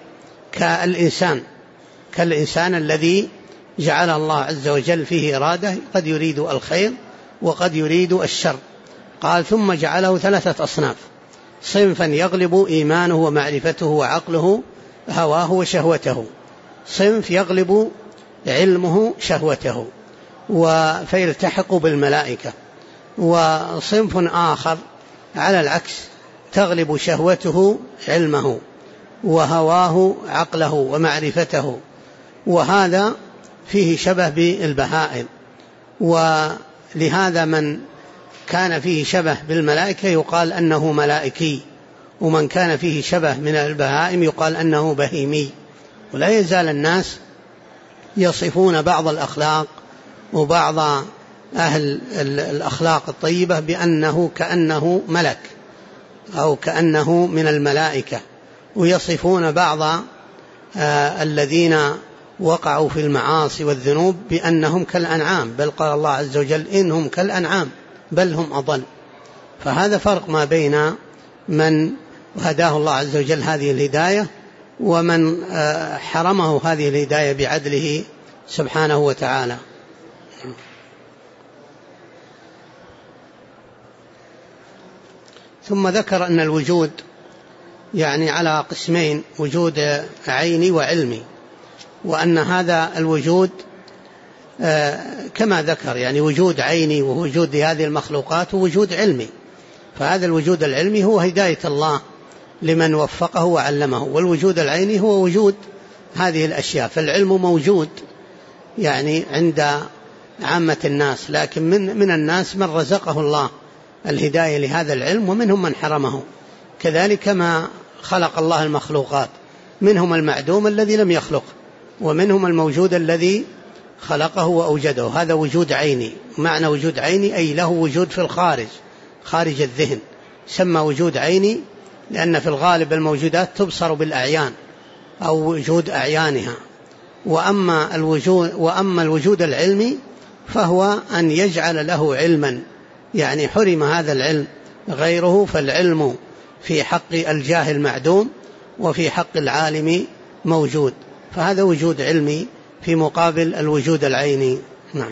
كالإنسان الذي جعل الله عز وجل فيه إرادة، قد يريد الخير وقد يريد الشر. قال: ثم جعله 3 أصناف: صنفا يغلب إيمانه ومعرفته وعقله هواه وشهوته، صنف يغلب علمه شهوته فيلتحق بالملائكة، وصنف آخر على العكس تغلب شهوته علمه وهواه عقله ومعرفته، وهذا فيه شبه بالبهائم. ولهذا من كان فيه شبه بالملائكة يقال أنه ملائكي، ومن كان فيه شبه من البهائم يقال أنه بهيمي. ولا يزال الناس يصفون بعض الأخلاق وبعض أهل الأخلاق الطيبة بأنه كأنه ملك أو كأنه من الملائكة، ويصفون بعض الذين وقعوا في المعاصي والذنوب بأنهم كالأنعام، بل قال الله عز وجل: إنهم كالأنعام بل هم أضل. فهذا فرق ما بين من هداه الله عز وجل هذه الهداية ومن حرمه هذه الهداية بعدله سبحانه وتعالى. ثم ذكر أن الوجود يعني على قسمين: وجود عيني وعلمي، وأن هذا الوجود كما ذكر يعني وجود عيني ووجود هذه المخلوقات ووجود علمي. فهذا الوجود العلمي هو هداية الله لمن وفقه وعلمه، والوجود العيني هو وجود هذه الأشياء. فالعلم موجود يعني عند عامة الناس، لكن من الناس من رزقه الله الهداية لهذا العلم، ومنهم من حرمه. كذلك ما خلق الله المخلوقات، منهم المعدوم الذي لم يخلق، ومنهم الموجود الذي خلقه وأوجده. هذا وجود عيني. معنى وجود عيني أي له وجود في الخارج، خارج الذهن، سمى وجود عيني، لأن في الغالب الموجودات تبصر بالأعيان أو وجود أعيانها. وأما الوجود العلمي فهو أن يجعل له علما، يعني حرم هذا العلم غيره، فالعلم في حق الجاهل معدوم، وفي حق العالم موجود. فهذا وجود علمي في مقابل الوجود العيني. نعم.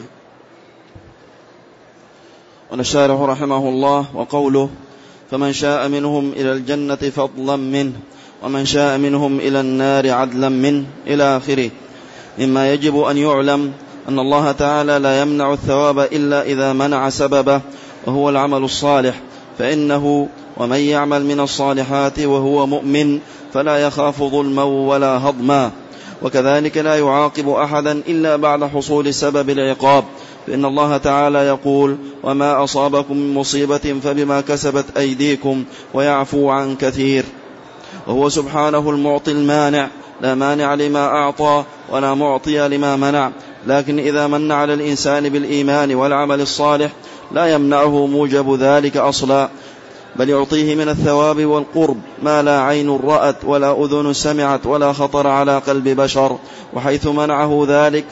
ونشارح رحمه الله وقوله: فمن شاء منهم إلى الجنة فضلا منه، ومن شاء منهم إلى النار عدلا منه، إلى آخره. مما يجب أن يعلم أن الله تعالى لا يمنع الثواب إلا إذا منع سببه، وهو العمل الصالح، فإنه ومن يعمل من الصالحات وهو مؤمن فلا يخاف ظلما ولا هضما. وكذلك لا يعاقب أحدا إلا بعد حصول سبب العقاب، فإن الله تعالى يقول: وما أصابكم من مصيبة فبما كسبت أيديكم ويعفو عن كثير. وهو سبحانه المعطي المانع، لا مانع لما أعطى ولا معطي لما منع. لكن إذا من على الإنسان بالإيمان والعمل الصالح لا يمنعه موجب ذلك أصلا، بل يعطيه من الثواب والقرب ما لا عين رأت ولا أذن سمعت ولا خطر على قلب بشر. وحيث منعه ذلك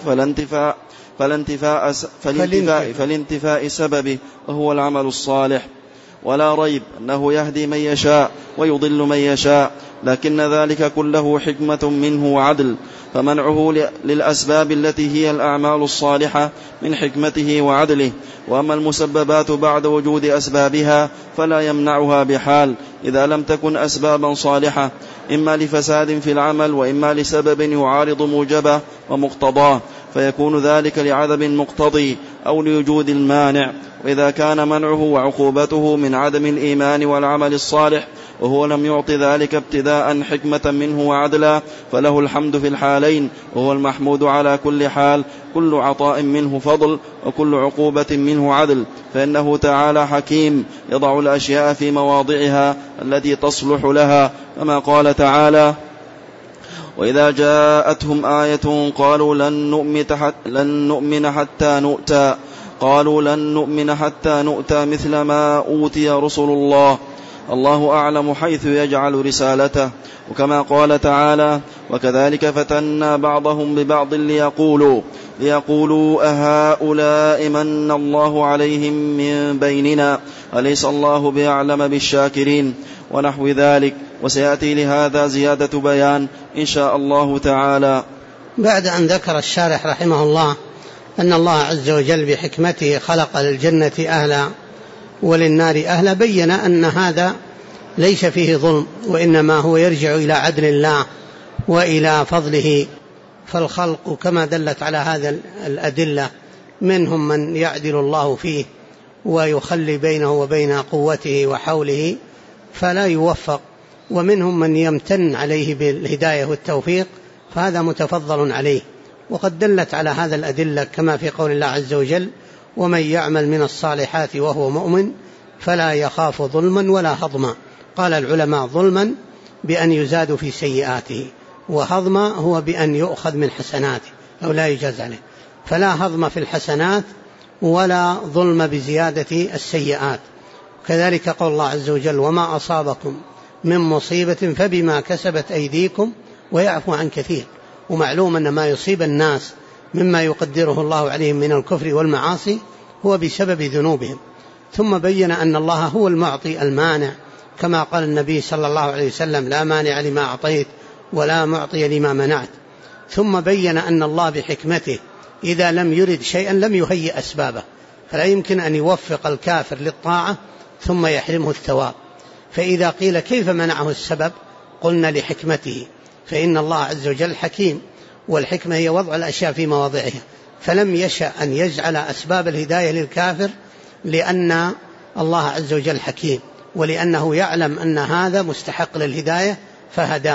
فلانتفاء سببه، وهو العمل الصالح. ولا ريب أنه يهدي من يشاء ويضل من يشاء، لكن ذلك كله حكمة منه وعدل، فمنعه للأسباب التي هي الأعمال الصالحة من حكمته وعدله. وأما المسببات بعد وجود أسبابها فلا يمنعها بحال، إذا لم تكن أسبابا صالحة، إما لفساد في العمل وإما لسبب يعارض موجبه ومقتضاه، فيكون ذلك لعدم المقتضي أو لوجود المانع. وإذا كان منعه وعقوبته من عدم الإيمان والعمل الصالح وهو لم يعط ذلك ابتداء حكمة منه وعدلا، فله الحمد في الحالين، وهو المحمود على كل حال. كل عطاء منه فضل، وكل عقوبة منه عدل، فإنه تعالى حكيم يضع الأشياء في مواضعها التي تصلح لها، كما قال تعالى: وإذا جاءتهم آية قالوا لن نؤمن حتى نؤتى مثل ما أوتي رسل الله، الله أعلم حيث يجعل رسالته. وكما قال تعالى: وكذلك فتنا بعضهم ببعض ليقولوا أهؤلاء من الله عليهم من بيننا أليس الله بأعلم بالشاكرين، ونحو ذلك. وسيأتي لهذا زيادة بيان إن شاء الله تعالى. بعد أن ذكر الشارح رحمه الله أن الله عز وجل بحكمته خلق للجنة أهلا وللنار أهلا، بين أن هذا ليس فيه ظلم، وإنما هو يرجع إلى عدل الله وإلى فضله. فالخلق كما دلت على هذا الأدلة، منهم من يعدل الله فيه ويخلي بينه وبين قوته وحوله فلا يوفق، ومنهم من يمتن عليه بالهداية والتوفيق فهذا متفضل عليه. وقد دلت على هذا الأدلة كما في قول الله عز وجل: ومن يعمل من الصالحات وهو مؤمن فلا يخاف ظلما ولا هضما. قال العلماء: ظلما بأن يزاد في سيئاته، وهضما هو بأن يؤخذ من حسناته أو لا يجاز عليه. فلا هضم في الحسنات ولا ظلم بزيادة السيئات. كذلك قول الله عز وجل: وما أصابكم من مصيبة فبما كسبت أيديكم ويعفو عن كثير. ومعلوم أن ما يصيب الناس مما يقدره الله عليهم من الكفر والمعاصي هو بسبب ذنوبهم. ثم بين أن الله هو المعطي المانع، كما قال النبي صلى الله عليه وسلم: لا مانع لما أعطيت ولا معطي لما منعت. ثم بين أن الله بحكمته إذا لم يرد شيئا لم يهيئ أسبابه، فلا يمكن أن يوفق الكافر للطاعة ثم يحرمه الثواب. فإذا قيل كيف منعه السبب، قلنا لحكمته، فإن الله عز وجل حكيم، والحكمة هي وضع الأشياء في مواضعها، فلم يشأ أن يجعل أسباب الهداية للكافر، لأن الله عز وجل حكيم، ولأنه يعلم أن هذا مستحق للهداية فهداه.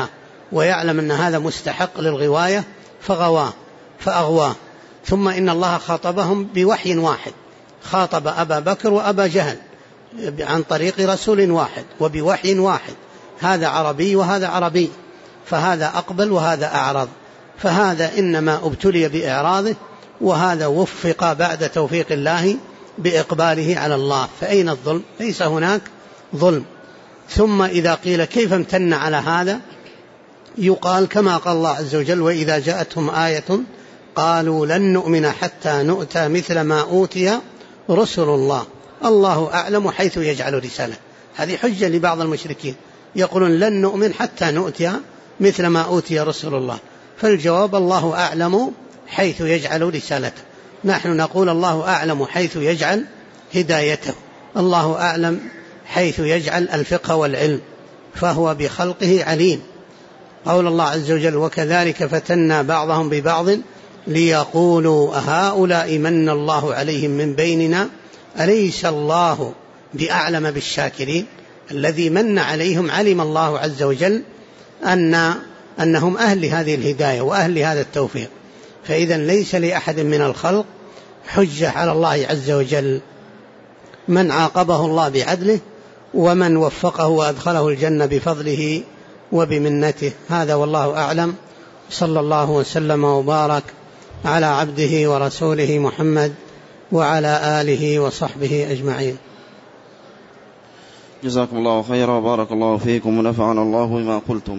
ويعلم أن هذا مستحق للغواية فأغواه. ثم إن الله خاطبهم بوحي واحد، خاطب أبا بكر وأبا جهل عن طريق رسول واحد وبوحي واحد، هذا عربي وهذا عربي، فهذا أقبل وهذا أعرض، فهذا إنما ابتلي بإعراضه، وهذا وفق بعد توفيق الله بإقباله على الله. فأين الظلم؟ ليس هناك ظلم. ثم إذا قيل كيف امتن على هذا، يقال كما قال الله عز وجل: وإذا جاءتهم آية قالوا لن نؤمن حتى نؤتى مثل ما أوتي رسل الله، الله أعلم حيث يجعل رسالته. هذه حجة لبعض المشركين، يقولون لن نؤمن حتى نؤتي مثل ما أوتي رسل الله، فالجواب: الله أعلم حيث يجعل رسالته. نحن نقول الله أعلم حيث يجعل هدايته، الله أعلم حيث يجعل الفقه والعلم، فهو بخلقه عليم. قول الله عز وجل: وكذلك فتنا بعضهم ببعض ليقولوا أهؤلاء من الله عليهم من بيننا أليس الله بأعلم بالشاكرين. الذي من عليهم علم الله عز وجل أنهم أهل هذه الهداية وأهل هذا التوفيق، فإذا ليس لأحد من الخلق حجة على الله عز وجل، من عاقبه الله بعدله ومن وفقه وأدخله الجنة بفضله وبمنته. هذا والله أعلم. صلى الله وسلم وبارك على عبده ورسوله محمد وعلى آله وصحبه أجمعين. جزاكم الله خيرا وبارك الله فيكم ونفعنا الله بما قلتم.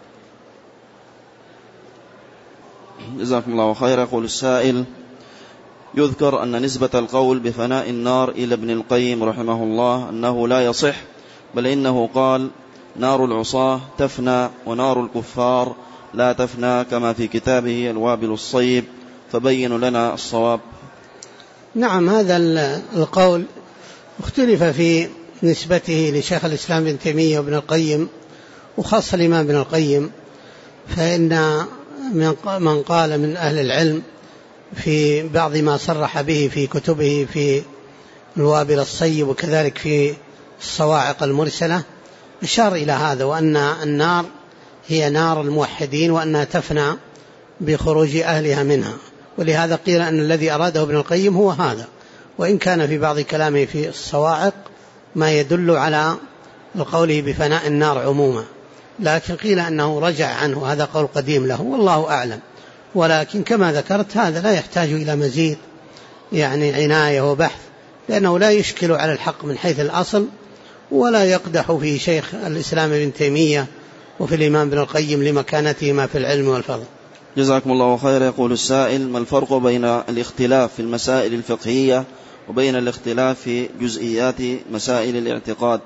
جزاكم الله خيرا. يقول السائل: يذكر أن نسبة القول بفناء النار إلى ابن القيم رحمه الله أنه لا يصح، بل إنه قال: نار العصاة تفنى ونار الكفار لا تفنى، كما في كتابه الوابل الصيب، فبين لنا الصواب. نعم، هذا القول اختلف في نسبته لشيخ الإسلام ابن تيمية وابن القيم، وخاصة الإمام ابن القيم، فإن من قال من أهل العلم في بعض ما صرح به في كتبه في الوابل الصيب وكذلك في الصواعق المرسلة أشار إلى هذا، وأن النار هي نار الموحدين وأنها تفنى بخروج أهلها منها، ولهذا قيل أن الذي أراده ابن القيم هو هذا، وإن كان في بعض كلامه في الصواعق ما يدل على قوله بفناء النار عموما، لكن قيل أنه رجع عنه، هذا قول قديم له والله أعلم. ولكن كما ذكرت هذا لا يحتاج إلى مزيد عناية وبحث، لأنه لا يشكل على الحق من حيث الأصل، ولا يقدح في شيخ الإسلام ابن تيمية وفي الإمام ابن القيم لمكانتهما في العلم والفضل. جزاكم الله خير. يقول السائل: ما الفرق بين الاختلاف في المسائل الفقهية وبين الاختلاف في جزئيات مسائل الاعتقاد؟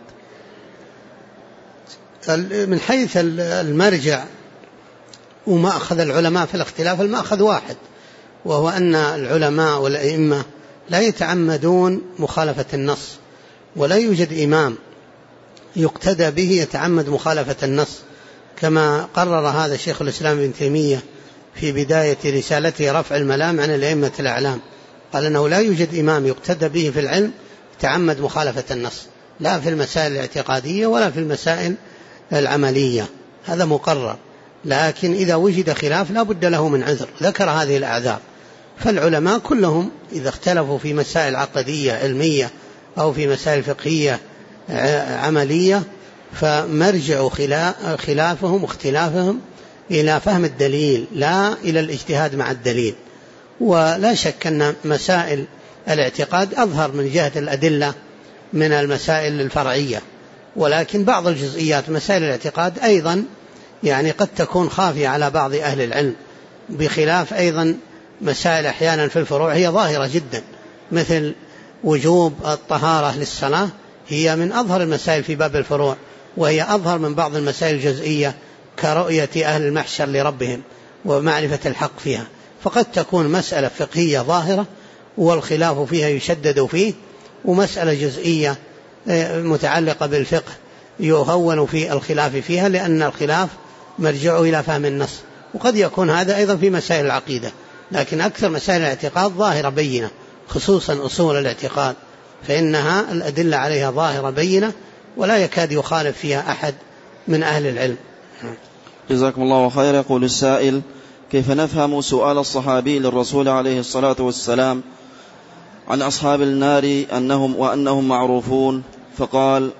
من حيث المرجع وما أخذ العلماء في الاختلاف، المأخذ واحد، وهو أن العلماء والأئمة لا يتعمدون مخالفة النص، ولا يوجد إمام يقتدى به يتعمد مخالفة النص، كما قرر هذا شيخ الإسلام ابن تيمية في بداية رسالته رفع الملام عن الأئمة الأعلام، قال أنه لا يوجد إمام يقتدى به في العلم يتعمد مخالفة النص، لا في المسائل الاعتقادية ولا في المسائل العملية، هذا مقرر. لكن إذا وجد خلاف لا بد له من عذر، ذكر هذه الأعذار. فالعلماء كلهم إذا اختلفوا في مسائل عقدية علمية أو في مسائل فقهية عملية، فمرجع خلافهم واختلافهم إلى فهم الدليل لا إلى الاجتهاد مع الدليل. ولا شك أن مسائل الاعتقاد أظهر من جهة الأدلة من المسائل الفرعية، ولكن بعض الجزئيات مسائل الاعتقاد أيضا قد تكون خافية على بعض أهل العلم، بخلاف أيضا مسائل أحيانا في الفروع هي ظاهرة جدا، مثل وجوب الطهارة للصلاة، هي من أظهر المسائل في باب الفروع، وهي أظهر من بعض المسائل الجزئية كرؤية أهل المحشر لربهم ومعرفة الحق فيها. فقد تكون مسألة فقهية ظاهرة والخلاف فيها يشدد فيه، ومسألة جزئية متعلقة بالفقه يهون في الخلاف فيها، لأن الخلاف مرجعه إلى فهم النص. وقد يكون هذا أيضا في مسائل العقيدة، لكن أكثر مسائل الاعتقاد ظاهرة بينة، خصوصا أصول الاعتقاد، فإنها الأدلة عليها ظاهرة بينة ولا يكاد يخالف فيها أحد من أهل العلم. جزاكم الله خير. يقول السائل: كيف نفهم سؤال الصحابي للرسول عليه الصلاة والسلام عن أصحاب النار وأنهم معروفون، فقال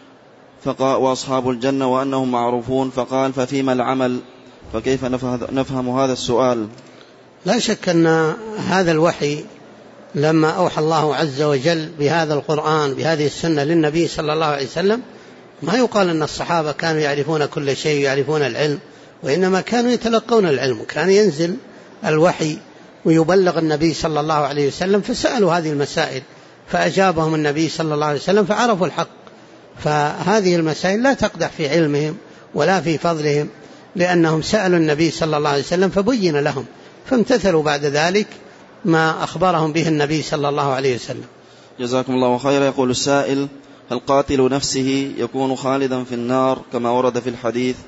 وأصحاب الجنة وأنهم معروفون، فقال: ففيما العمل؟ فكيف نفهم هذا السؤال؟ لا شك أن هذا الوحي لما أوحى الله عز وجل بهذا القرآن بهذه السنة للنبي صلى الله عليه وسلم، ما يقال أن الصحابة كانوا يعرفون كل شيء يعرفون العلم، وإنما كانوا يتلقون العلم، كان ينزل الوحي ويبلغ النبي صلى الله عليه وسلم، فسألوا هذه المسائل فأجابهم النبي صلى الله عليه وسلم فعرفوا الحق. فهذه المسائل لا تقدح في علمهم ولا في فضلهم، لأنهم سألوا النبي صلى الله عليه وسلم فبين لهم، فامتثلوا بعد ذلك ما أخبرهم به النبي صلى الله عليه وسلم. جزاكم الله خير. يقول السائل: هل قاتل نفسه يكون خالدا في النار كما ورد في الحديث؟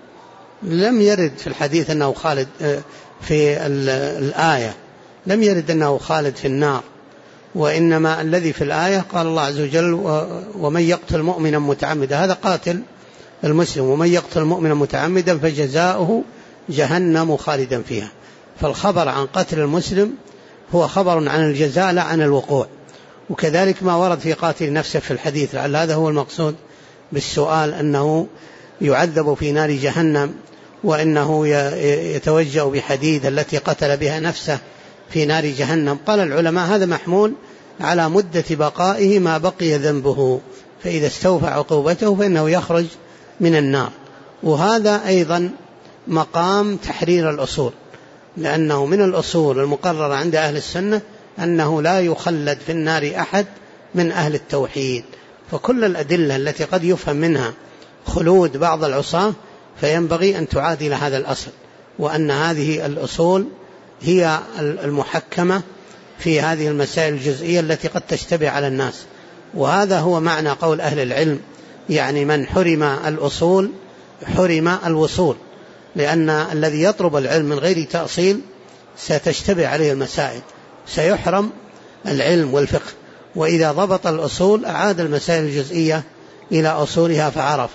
لم يرد في الحديث أنه خالد، في الآية لم يرد أنه خالد في النار، وإنما الذي في الآية قال الله عز وجل: ومن يقتل مؤمنا متعمدا، هذا قاتل المسلم، ومن يقتل مؤمنا متعمدا فجزاؤه جهنم خالدا فيها. فالخبر عن قتل المسلم هو خبر عن الجزاء لا عن الوقوع. وكذلك ما ورد في قاتل نفسه في الحديث، لعل هذا هو المقصود بالسؤال، أنه يعذب في نار جهنم، وإنه يتوجأ بحديد التي قتل بها نفسه في نار جهنم. قال العلماء هذا محمول على مدة بقائه ما بقي ذنبه، فإذا استوفى عقوبته فإنه يخرج من النار. وهذا أيضا مقام تحرير الأصول، لأنه من الأصول المقررة عند أهل السنة أنه لا يخلد في النار أحد من أهل التوحيد. فكل الأدلة التي قد يفهم منها خلود بعض العصاة فينبغي أن تعادل هذا الأصل، وأن هذه الأصول هي المحكمة في هذه المسائل الجزئية التي قد تشتبه على الناس. وهذا هو معنى قول أهل العلم، يعني من حرم الأصول حرم الوصول، لأن الذي يطلب العلم من غير تأصيل ستشتبه عليه المسائل، سيحرم العلم والفقه. وإذا ضبط الأصول أعاد المسائل الجزئية إلى أصولها فعرف.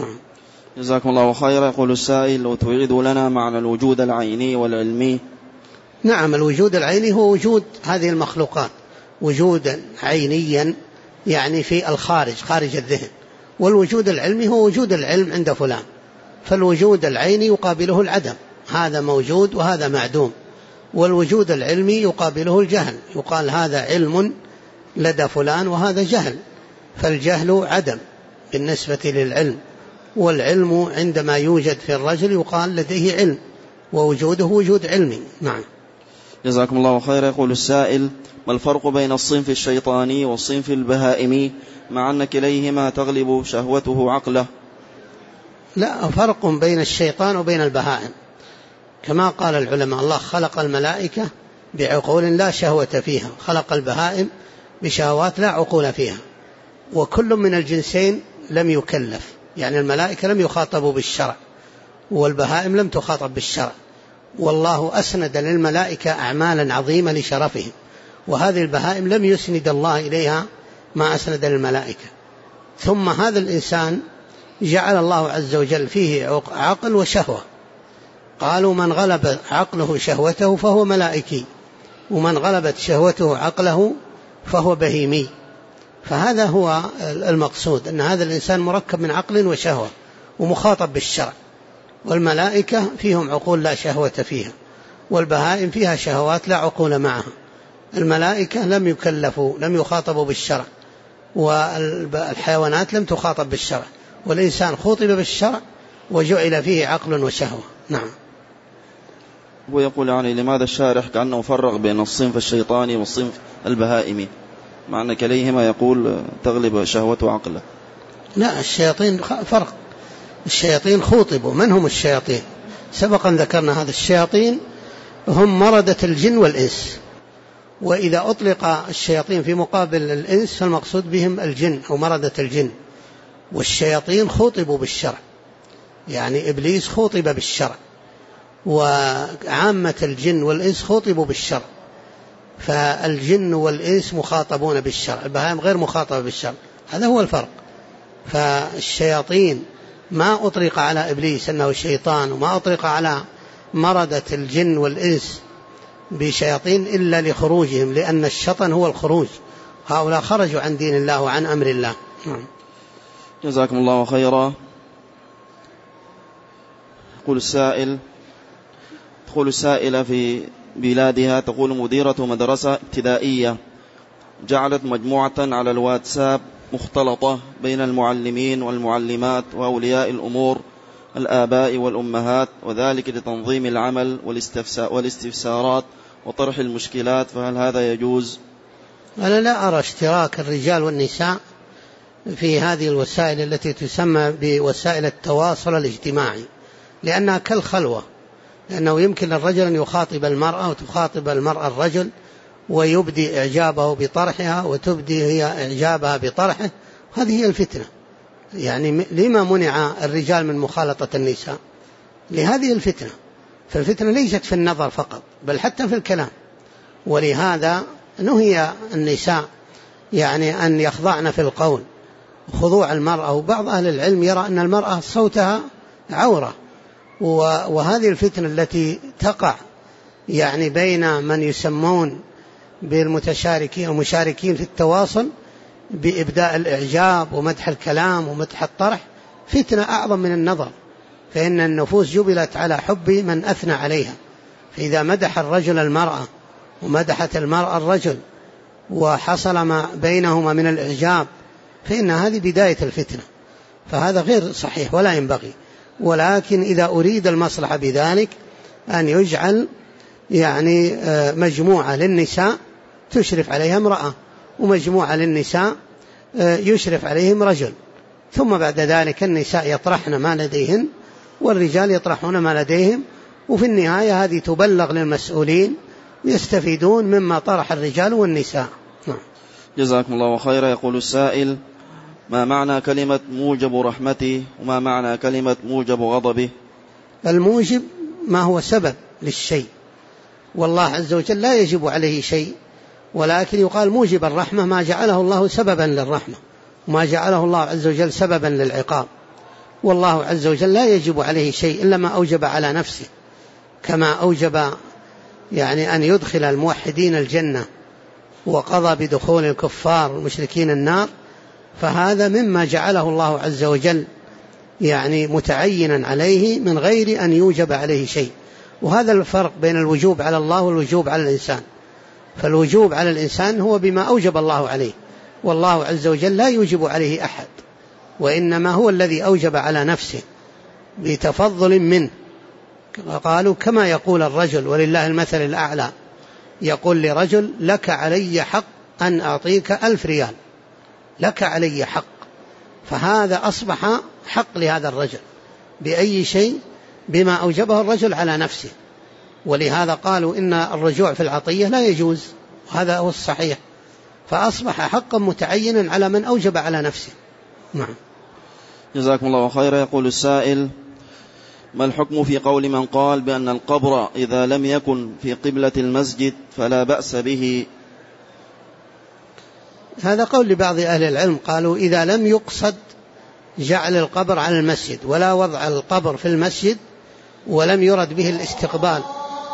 جزاكم الله خيرا. يقول السائل: لو توعدوا لنا معنى الوجود العيني والعلمي. نعم، الوجود العيني هو وجود هذه المخلوقات وجودا عينيا، يعني في الخارج، خارج الذهن. والوجود العلمي هو وجود العلم عند فلان. فالوجود العيني يقابله العدم، هذا موجود وهذا معدوم. والوجود العلمي يقابله الجهل، يقال هذا علم لدى فلان وهذا جهل. فالجهل عدم بالنسبة للعلم، والعلم عندما يوجد في الرجل يقال لديه علم، ووجوده وجود علمي. نعم. جزاكم الله خيرا. يقول السائل: ما الفرق بين الصنف الشيطاني والصنف البهائمي مع أن كليهما تغلب شهوته عقله؟ لا فرق بين الشيطان وبين البهائم، كما قال العلماء: الله خلق الملائكة بعقول لا شهوة فيها، خلق البهائم بشهوات لا عقول فيها. وكل من الجنسين لم يكلف، يعني الملائكة لم يخاطبوا بالشرع والبهائم لم تخاطب بالشرع. والله أسند للملائكة أعمالا عظيمة لشرفهم، وهذه البهائم لم يسند الله إليها ما أسند للملائكة. ثم هذا الإنسان جعل الله عز وجل فيه عقل وشهوة، قالوا من غلب عقله شهوته فهو ملائكي، ومن غلبت شهوته عقله فهو بهيمي. فهذا هو المقصود، أن هذا الإنسان مركب من عقل وشهوة ومخاطب بالشرع. والملائكة فيهم عقول لا شهوة فيها، والبهائم فيها شهوات لا عقول معها. الملائكة لم يكلفوا، لم يخاطبوا بالشرع، والحيوانات لم تخاطب بالشرع، والإنسان خاطب بالشرع وجعل فيه عقل وشهوة. نعم. ويقول يعني لماذا الشارح كأنه فرق بين الصنف الشيطاني والصنف البهائمي مع أن كليهما يقول تغلب شهوته عقله؟ لا، الشياطين فرق، الشياطين خوطبوا. من هم الشياطين؟ سبقا ذكرنا هذا. الشياطين هم مردة الجن والإنس، وإذا أطلق الشياطين في مقابل الإنس فالمقصود بهم الجن أو مردة الجن. والشياطين خوطبوا بالشرع، يعني إبليس خوطب بالشرع، وعامة الجن والإنس خوطبوا بالشرع. فالجن والإنس مخاطبون بالشرع، البهائم غير مخاطبة بالشرع. هذا هو الفرق. فالشياطين ما أطلق على إبليس أنه الشيطان، وما أطلق على مردة الجن والإنس بشياطين إلا لخروجهم، لأن الشطن هو الخروج. هؤلاء خرجوا عن دين الله وعن أمر الله. جزاكم الله خيرا. تقول السائلة في بلادها، تقول مديرة مدرسة ابتدائية جعلت مجموعة على الواتساب مختلطة بين المعلمين والمعلمات وأولياء الأمور الآباء والأمهات، وذلك لتنظيم العمل والاستفسارات وطرح المشكلات، فهل هذا يجوز؟ أنا لا أرى اشتراك الرجال والنساء في هذه الوسائل التي تسمى بوسائل التواصل الاجتماعي، لأنها كالخلوة، لأنه يمكن الرجل أن يخاطب المرأة وتخاطب المرأة الرجل، ويبدي إعجابه بطرحها وتبدي هي إعجابها بطرحه. هذه هي الفتنة. يعني لما منع الرجال من مخالطة النساء؟ لهذه الفتنة. فالفتنة ليست في النظر فقط، بل حتى في الكلام. ولهذا نهي النساء يعني أن يخضعن في القول، خضوع المرأة. وبعض أهل العلم يرى أن المرأة صوتها عورة، وهذه الفتنة التي تقع يعني بين من يسمون بالمتشاركين ومشاركين في التواصل بإبداء الإعجاب ومدح الكلام ومدح الطرح، فتنة أعظم من النظر. فإن النفوس جبلت على حب من أثنى عليها، فإذا مدح الرجل المرأة ومدحت المرأة الرجل وحصل ما بينهما من الإعجاب، فإن هذه بداية الفتنة. فهذا غير صحيح ولا ينبغي. ولكن إذا أريد المصلحة بذلك أن يجعل يعني مجموعة للنساء تشرف عليها امرأة، ومجموعة للنساء يشرف عليهم رجل، ثم بعد ذلك النساء يطرحن ما لديهن والرجال يطرحون ما لديهم، وفي النهاية هذه تبلغ للمسؤولين يستفيدون مما طرح الرجال والنساء. جزاكم الله خيرا. يقول السائل: ما معنى كلمة موجب رحمته، وما معنى كلمة موجب غضبه؟ الموجب ما هو سبب للشيء، والله عز وجل لا يجب عليه شيء، ولكن يقال موجب الرحمة ما جعله الله سببا للرحمة، وما جعله الله عز وجل سببا للعقاب. والله عز وجل لا يجب عليه شيء إلا ما أوجب على نفسه، كما أوجب يعني أن يدخل الموحدين الجنة وقضى بدخول الكفار والمشركين النار، فهذا مما جعله الله عز وجل يعني متعينا عليه من غير أن يوجب عليه شيء. وهذا الفرق بين الوجوب على الله والوجوب على الإنسان. فالوجوب على الإنسان هو بما أوجب الله عليه، والله عز وجل لا يوجب عليه أحد، وإنما هو الذي أوجب على نفسه بتفضل منه. قالوا كما يقول الرجل ولله المثل الأعلى، يقول لرجل: لك علي حق أن أعطيك 1000 ريال، لك علي حق. فهذا أصبح حق لهذا الرجل بأي شيء؟ بما أوجبه الرجل على نفسه. ولهذا قالوا إن الرجوع في العطية لا يجوز، وهذا هو الصحيح. فأصبح حقا متعينا على من أوجب على نفسه. نعم. جزاكم الله خيرا. يقول السائل: ما الحكم في قول من قال بأن القبر إذا لم يكن في قبلة المسجد فلا بأس به؟ هذا قول لبعض أهل العلم، قالوا إذا لم يقصد جعل القبر على المسجد ولا وضع القبر في المسجد ولم يرد به الاستقبال،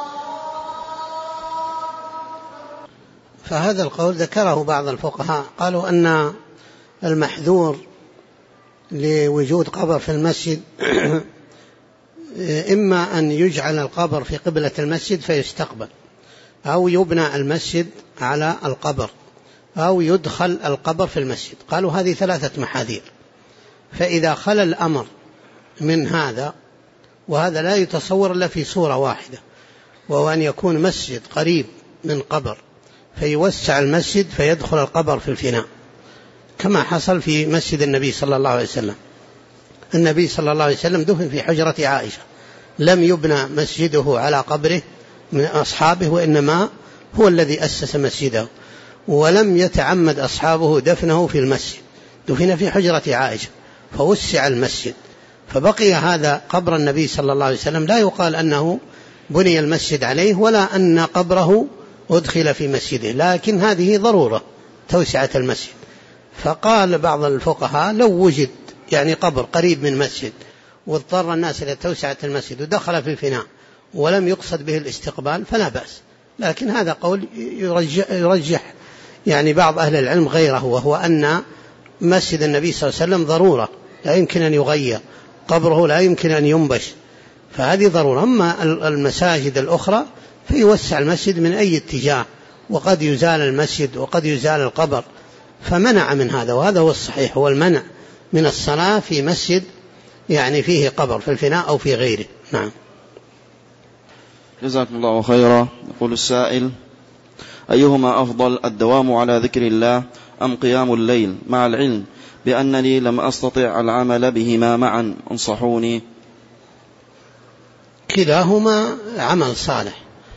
فهذا القول ذكره بعض الفقهاء. قالوا أن المحذور لوجود قبر في المسجد إما أن يجعل القبر في قبلة المسجد فيستقبل، أو يبنى المسجد على القبر، أو يدخل القبر في المسجد. قالوا هذه 3 محاذير. فإذا خلى الأمر من هذا، وهذا لا يتصور إلا في صورة واحدة، وهو أن يكون مسجد قريب من قبر فيوسع المسجد فيدخل القبر في الفناء، كما حصل في مسجد النبي صلى الله عليه وسلم. النبي صلى الله عليه وسلم دفن في حجرة عائشة، لم يبنى مسجده على قبره من أصحابه، وإنما هو الذي أسس مسجده، ولم يتعمد أصحابه دفنه في المسجد، دفن في حجرة عائشة فوسع المسجد، فبقي هذا قبر النبي صلى الله عليه وسلم. لا يقال أنه بني المسجد عليه ولا أن قبره أدخل في مسجده، لكن هذه ضرورة توسعة المسجد. فقال بعض الفقهاء لو وجد يعني قبر قريب من مسجد واضطر الناس إلى توسعة المسجد ودخل في الفناء ولم يقصد به الاستقبال فلا بأس. لكن هذا قول يرجح يعني بعض أهل العلم غيره، وهو أن مسجد النبي صلى الله عليه وسلم ضرورة لا يمكن أن يغير، قبره لا يمكن أن ينبش، فهذه ضرورة. أما المساجد الأخرى فيوسع المسجد من أي اتجاه، وقد يزال المسجد وقد يزال القبر، فمنع من هذا، وهذا هو الصحيح، هو المنع من الصلاة في مسجد يعني فيه قبر في الفناء أو في غيره. نعم. جزاكم الله خيرا. يقول السائل: أيهما أفضل، الدوام على ذكر الله أم قيام الليل، مع العلم بأنني لم أستطع العمل بهما معا، انصحوني. كلاهما عمل صالح،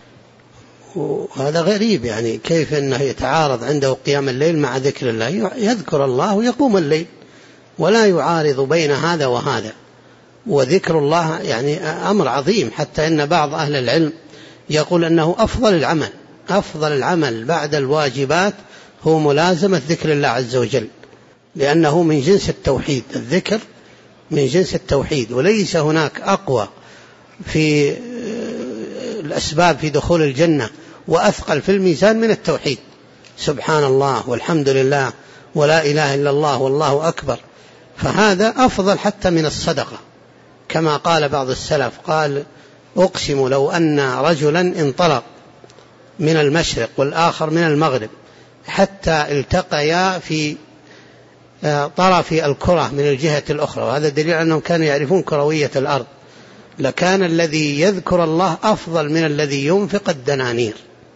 وهذا غريب، يعني كيف أنه يتعارض عنده قيام الليل مع ذكر الله؟ يذكر الله ويقوم الليل، ولا يعارض بين هذا وهذا. وذكر الله يعني أمر عظيم، حتى إن بعض أهل العلم يقول أنه أفضل العمل بعد الواجبات هو ملازمة ذكر الله عز وجل، لأنه من جنس التوحيد، الذكر من جنس التوحيد، وليس هناك أقوى في الأسباب في دخول الجنة وأثقل في الميزان من التوحيد. سبحان الله والحمد لله ولا إله إلا الله والله أكبر، فهذا أفضل حتى من الصدقة، كما قال بعض السلف، قال: أقسم لو أن رجلا انطلق من المشرق والآخر من المغرب حتى التقيا في طرف الكرة من الجهة الأخرى، وهذا دليل أنهم كانوا يعرفون كروية الأرض، لكان الذي يذكر الله أفضل من الذي ينفق الدنانير.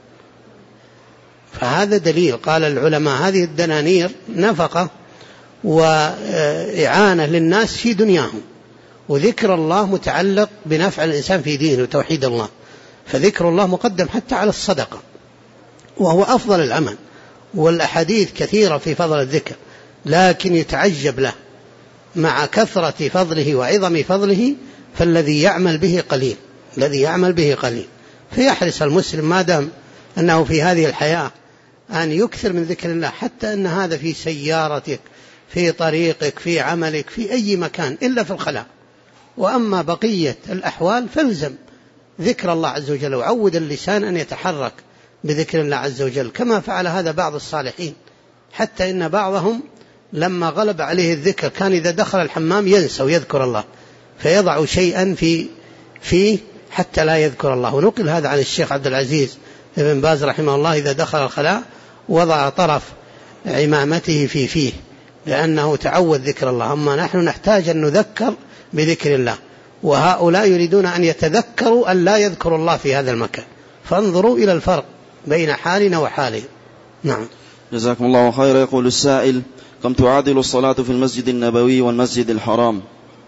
فهذا دليل. قال العلماء: هذه الدنانير نفقة وإعانة للناس في دنياهم، وذكر الله متعلق بنفع الإنسان في دينه وتوحيد الله، فذكر الله مقدم حتى على الصدقة، وهو أفضل العمل. والأحاديث كثيرة في فضل الذكر، لكن يتعجب له مع كثرة فضله وعظم فضله، فالذي يعمل به قليل، فيحرص المسلم ما دام أنه في هذه الحياة أن يكثر من ذكر الله، حتى أن هذا في سيارتك، في طريقك، في عملك، في أي مكان إلا في الخلاء. وأما بقية الأحوال فالزم ذكر الله عز وجل، وعود اللسان أن يتحرك بذكر الله عز وجل، كما فعل هذا بعض الصالحين، حتى إن بعضهم لما غلب عليه الذكر كان إذا دخل الحمام ينسى ويذكر الله، فيضع شيئا فيه حتى لا يذكر الله. ونقل هذا عن الشيخ عبد العزيز بن باز رحمه الله، إذا دخل الخلاء وضع طرف عمامته فيه، لأنه تعود ذكر الله. أما نحن نحتاج أن نذكر بذكر الله، وهؤلاء يريدون أن يتذكروا أن لا يذكروا الله في هذا المكان، فانظروا إلى الفرق بين حالنا وحالهم. نعم. جزاكم الله خيرا. يقول السائل: كم تعادل الصلاة في المسجد النبوي والمسجد الحرام؟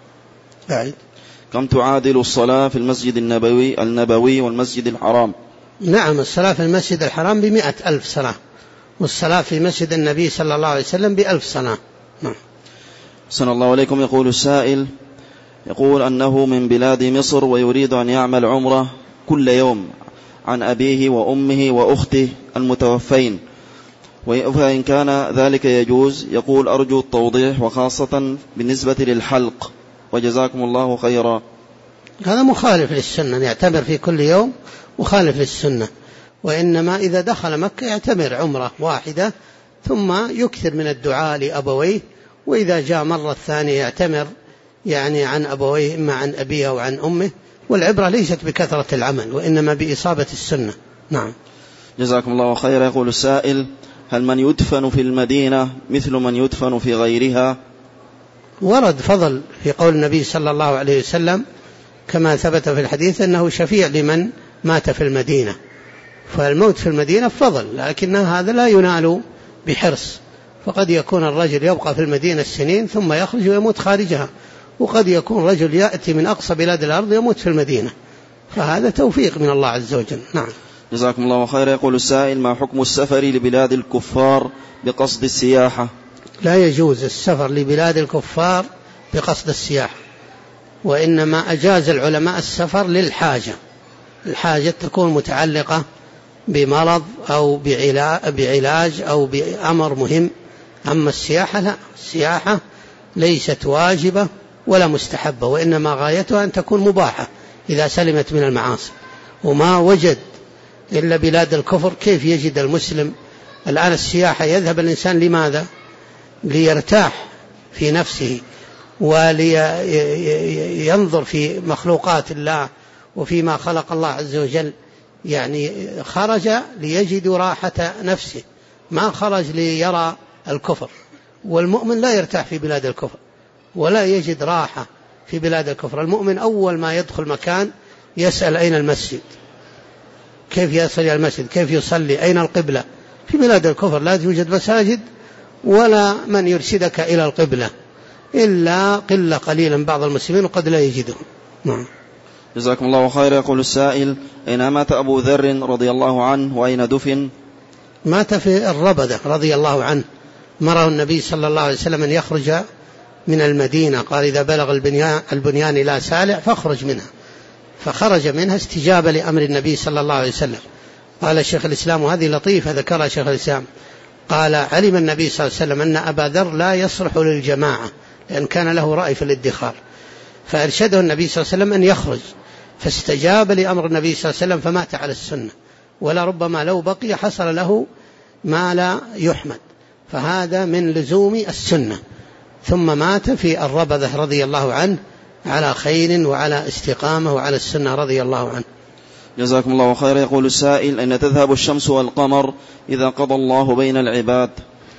كم تعادل الصلاة في المسجد النبوي والمسجد الحرام؟ نعم، الصلاة في المسجد الحرام 100,000 صلاة، والصلاة في مسجد النبي صلى الله عليه وسلم 1000 صلاة. نعم. أحسن الله عليكم. يقول السائل، يقول أنه من بلاد مصر ويريد أن يعمل عمرة كل يوم عن أبيه وأمه وأخته المتوفين، فإن كان ذلك يجوز. يقول: أرجو التوضيح، وخاصة بالنسبة للحلق، وجزاكم الله خيرا. هذا مخالف للسنة، يعتبر في كل يوم مخالف للسنة، وإنما إذا دخل مكة يعتبر عمرة واحدة ثم يكثر من الدعاء لأبويه، وإذا جاء مرة ثانية يعتمر يعني عن أبويه، إما عن أبيه أو عن أمه، والعبرة ليست بكثرة العمل وإنما بإصابة السنة. نعم. جزاكم الله خيرا. يقول السائل: هل من يدفن في المدينة مثل من يدفن في غيرها؟ ورد فضل في قول النبي صلى الله عليه وسلم كما ثبت في الحديث أنه شفيع لمن مات في المدينة، فالموت في المدينة فضل، لكن هذا لا ينال بحرص، فقد يكون الرجل يبقى في المدينة السنين ثم يخرج ويموت خارجها، وقد يكون رجل يأتي من أقصى بلاد الأرض يموت في المدينة، فهذا توفيق من الله عز وجل. نعم. جزاكم الله خيرا. يقول السائل: ما حكم السفر لبلاد الكفار بقصد السياحة؟ لا يجوز السفر لبلاد الكفار بقصد السياحة، وإنما أجاز العلماء السفر للحاجة، الحاجة تكون متعلقة بمرض أو بعلاج أو بأمر مهم. أما السياحة لا، السياحة ليست واجبة ولا مستحبة، وإنما غايتها أن تكون مباحة إذا سلمت من المعاصي. وما وجد إلا بلاد الكفر، كيف يجد المسلم الآن السياحة؟ يذهب الإنسان لماذا؟ ليرتاح في نفسه ولينظر في مخلوقات الله وفيما خلق الله عز وجل، يعني خرج ليجد راحة نفسه، ما خرج ليرى الكفر. والمؤمن لا يرتاح في بلاد الكفر ولا يجد راحة في بلاد الكفر. المؤمن أول ما يدخل مكان يسأل أين المسجد، كيف يصل إلى المسجد، كيف يصلي، أين القبلة. في بلاد الكفر لا توجد مساجد ولا من يرشدك إلى القبلة إلا قلة قليلا بعض المسلمين وقد لا يجدهم. نعم. جزاكم الله خير. يقول السائل: أين مات أبو ذر رضي الله عنه وأين دفن؟ مات في الربدة رضي الله عنه. مره النبي صلى الله عليه وسلم أن يخرج من المدينة، قال: إذا بلغ البنيان إلى سالع فاخرج منها، فخرج منها استجابة لأمر النبي صلى الله عليه وسلم. قال شيخ الإسلام، وهذه لطيفة ذكرها شيخ الإسلام، قال: علم النبي صلى الله عليه وسلم أن أبا ذر لا يصلح للجماعة لأن كان له رأي في الادخار، فأرشده النبي صلى الله عليه وسلم أن يخرج، فاستجاب لأمر النبي صلى الله عليه وسلم فمات على السنة، ولا ربما لو بقي حصل له ما لا يحمد، فهذا من لزوم السنة. ثم مات في الربذة رضي الله عنه على خير وعلى استقامة وعلى السنة رضي الله عنه. جزاكم الله خير. يقول السائل: أين تذهب الشمس والقمر إذا قضى الله بين العباد؟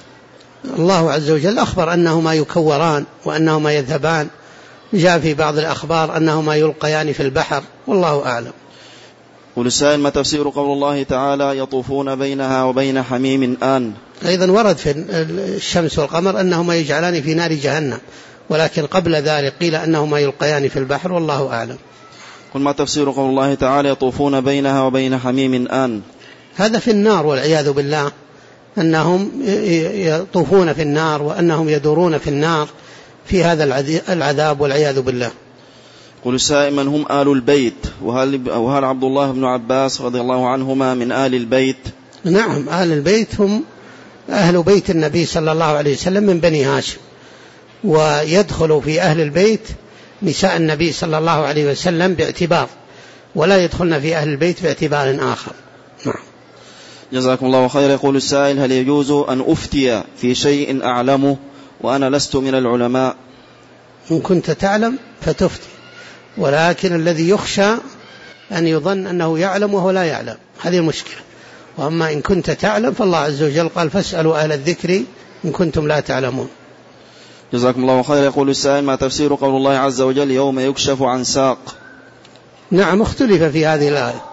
الله عز وجل أخبر أنهما يكوران وأنهما يذهبان، جاء في بعض الأخبار أنهما يلقيان في البحر، والله أعلم. يقول السائل: ما تفسير قول الله تعالى: يطوفون بينها وبين حميم آن؟ أيضا ورد في الشمس والقمر أنهما يجعلان في نار جهنم، ولكن قبل ذلك قيل أنهما يلقيان في البحر، والله أعلم. قل: ما تفسير قول الله تعالى: يطوفون بينها وبين حميم آن؟ هذا في النار والعياذ بالله، أنهم يطوفون في النار وأنهم يدورون في النار في هذا العذاب والعياذ بالله. قل السائل: من هم آل البيت؟ وهل عبد الله بن عباس رضي الله عنهما من آل البيت؟ نعم، آل البيت هم أهل بيت النبي صلى الله عليه وسلم من بني هاشم، ويدخل في أهل البيت نساء النبي صلى الله عليه وسلم باعتبار، ولا يدخلن في أهل البيت باعتبار آخر. نعم. جزاكم الله خير. يقول السائل: هل يجوز أن أفتي في شيء أعلمه وأنا لست من العلماء؟ إن كنت تعلم فتفتي، ولكن الذي يخشى أن يظن أنه يعلم وهو لا يعلم، هذه المشكلة. وأما إن كنت تعلم فالله عز وجل قال: فاسألوا أهل الذكر إن كنتم لا تعلمون. جزاكم الله خير. يقول السائل: ما تفسير قول الله عز وجل: يوم يكشف عن ساق؟ نعم، اختلف في هذه الآية،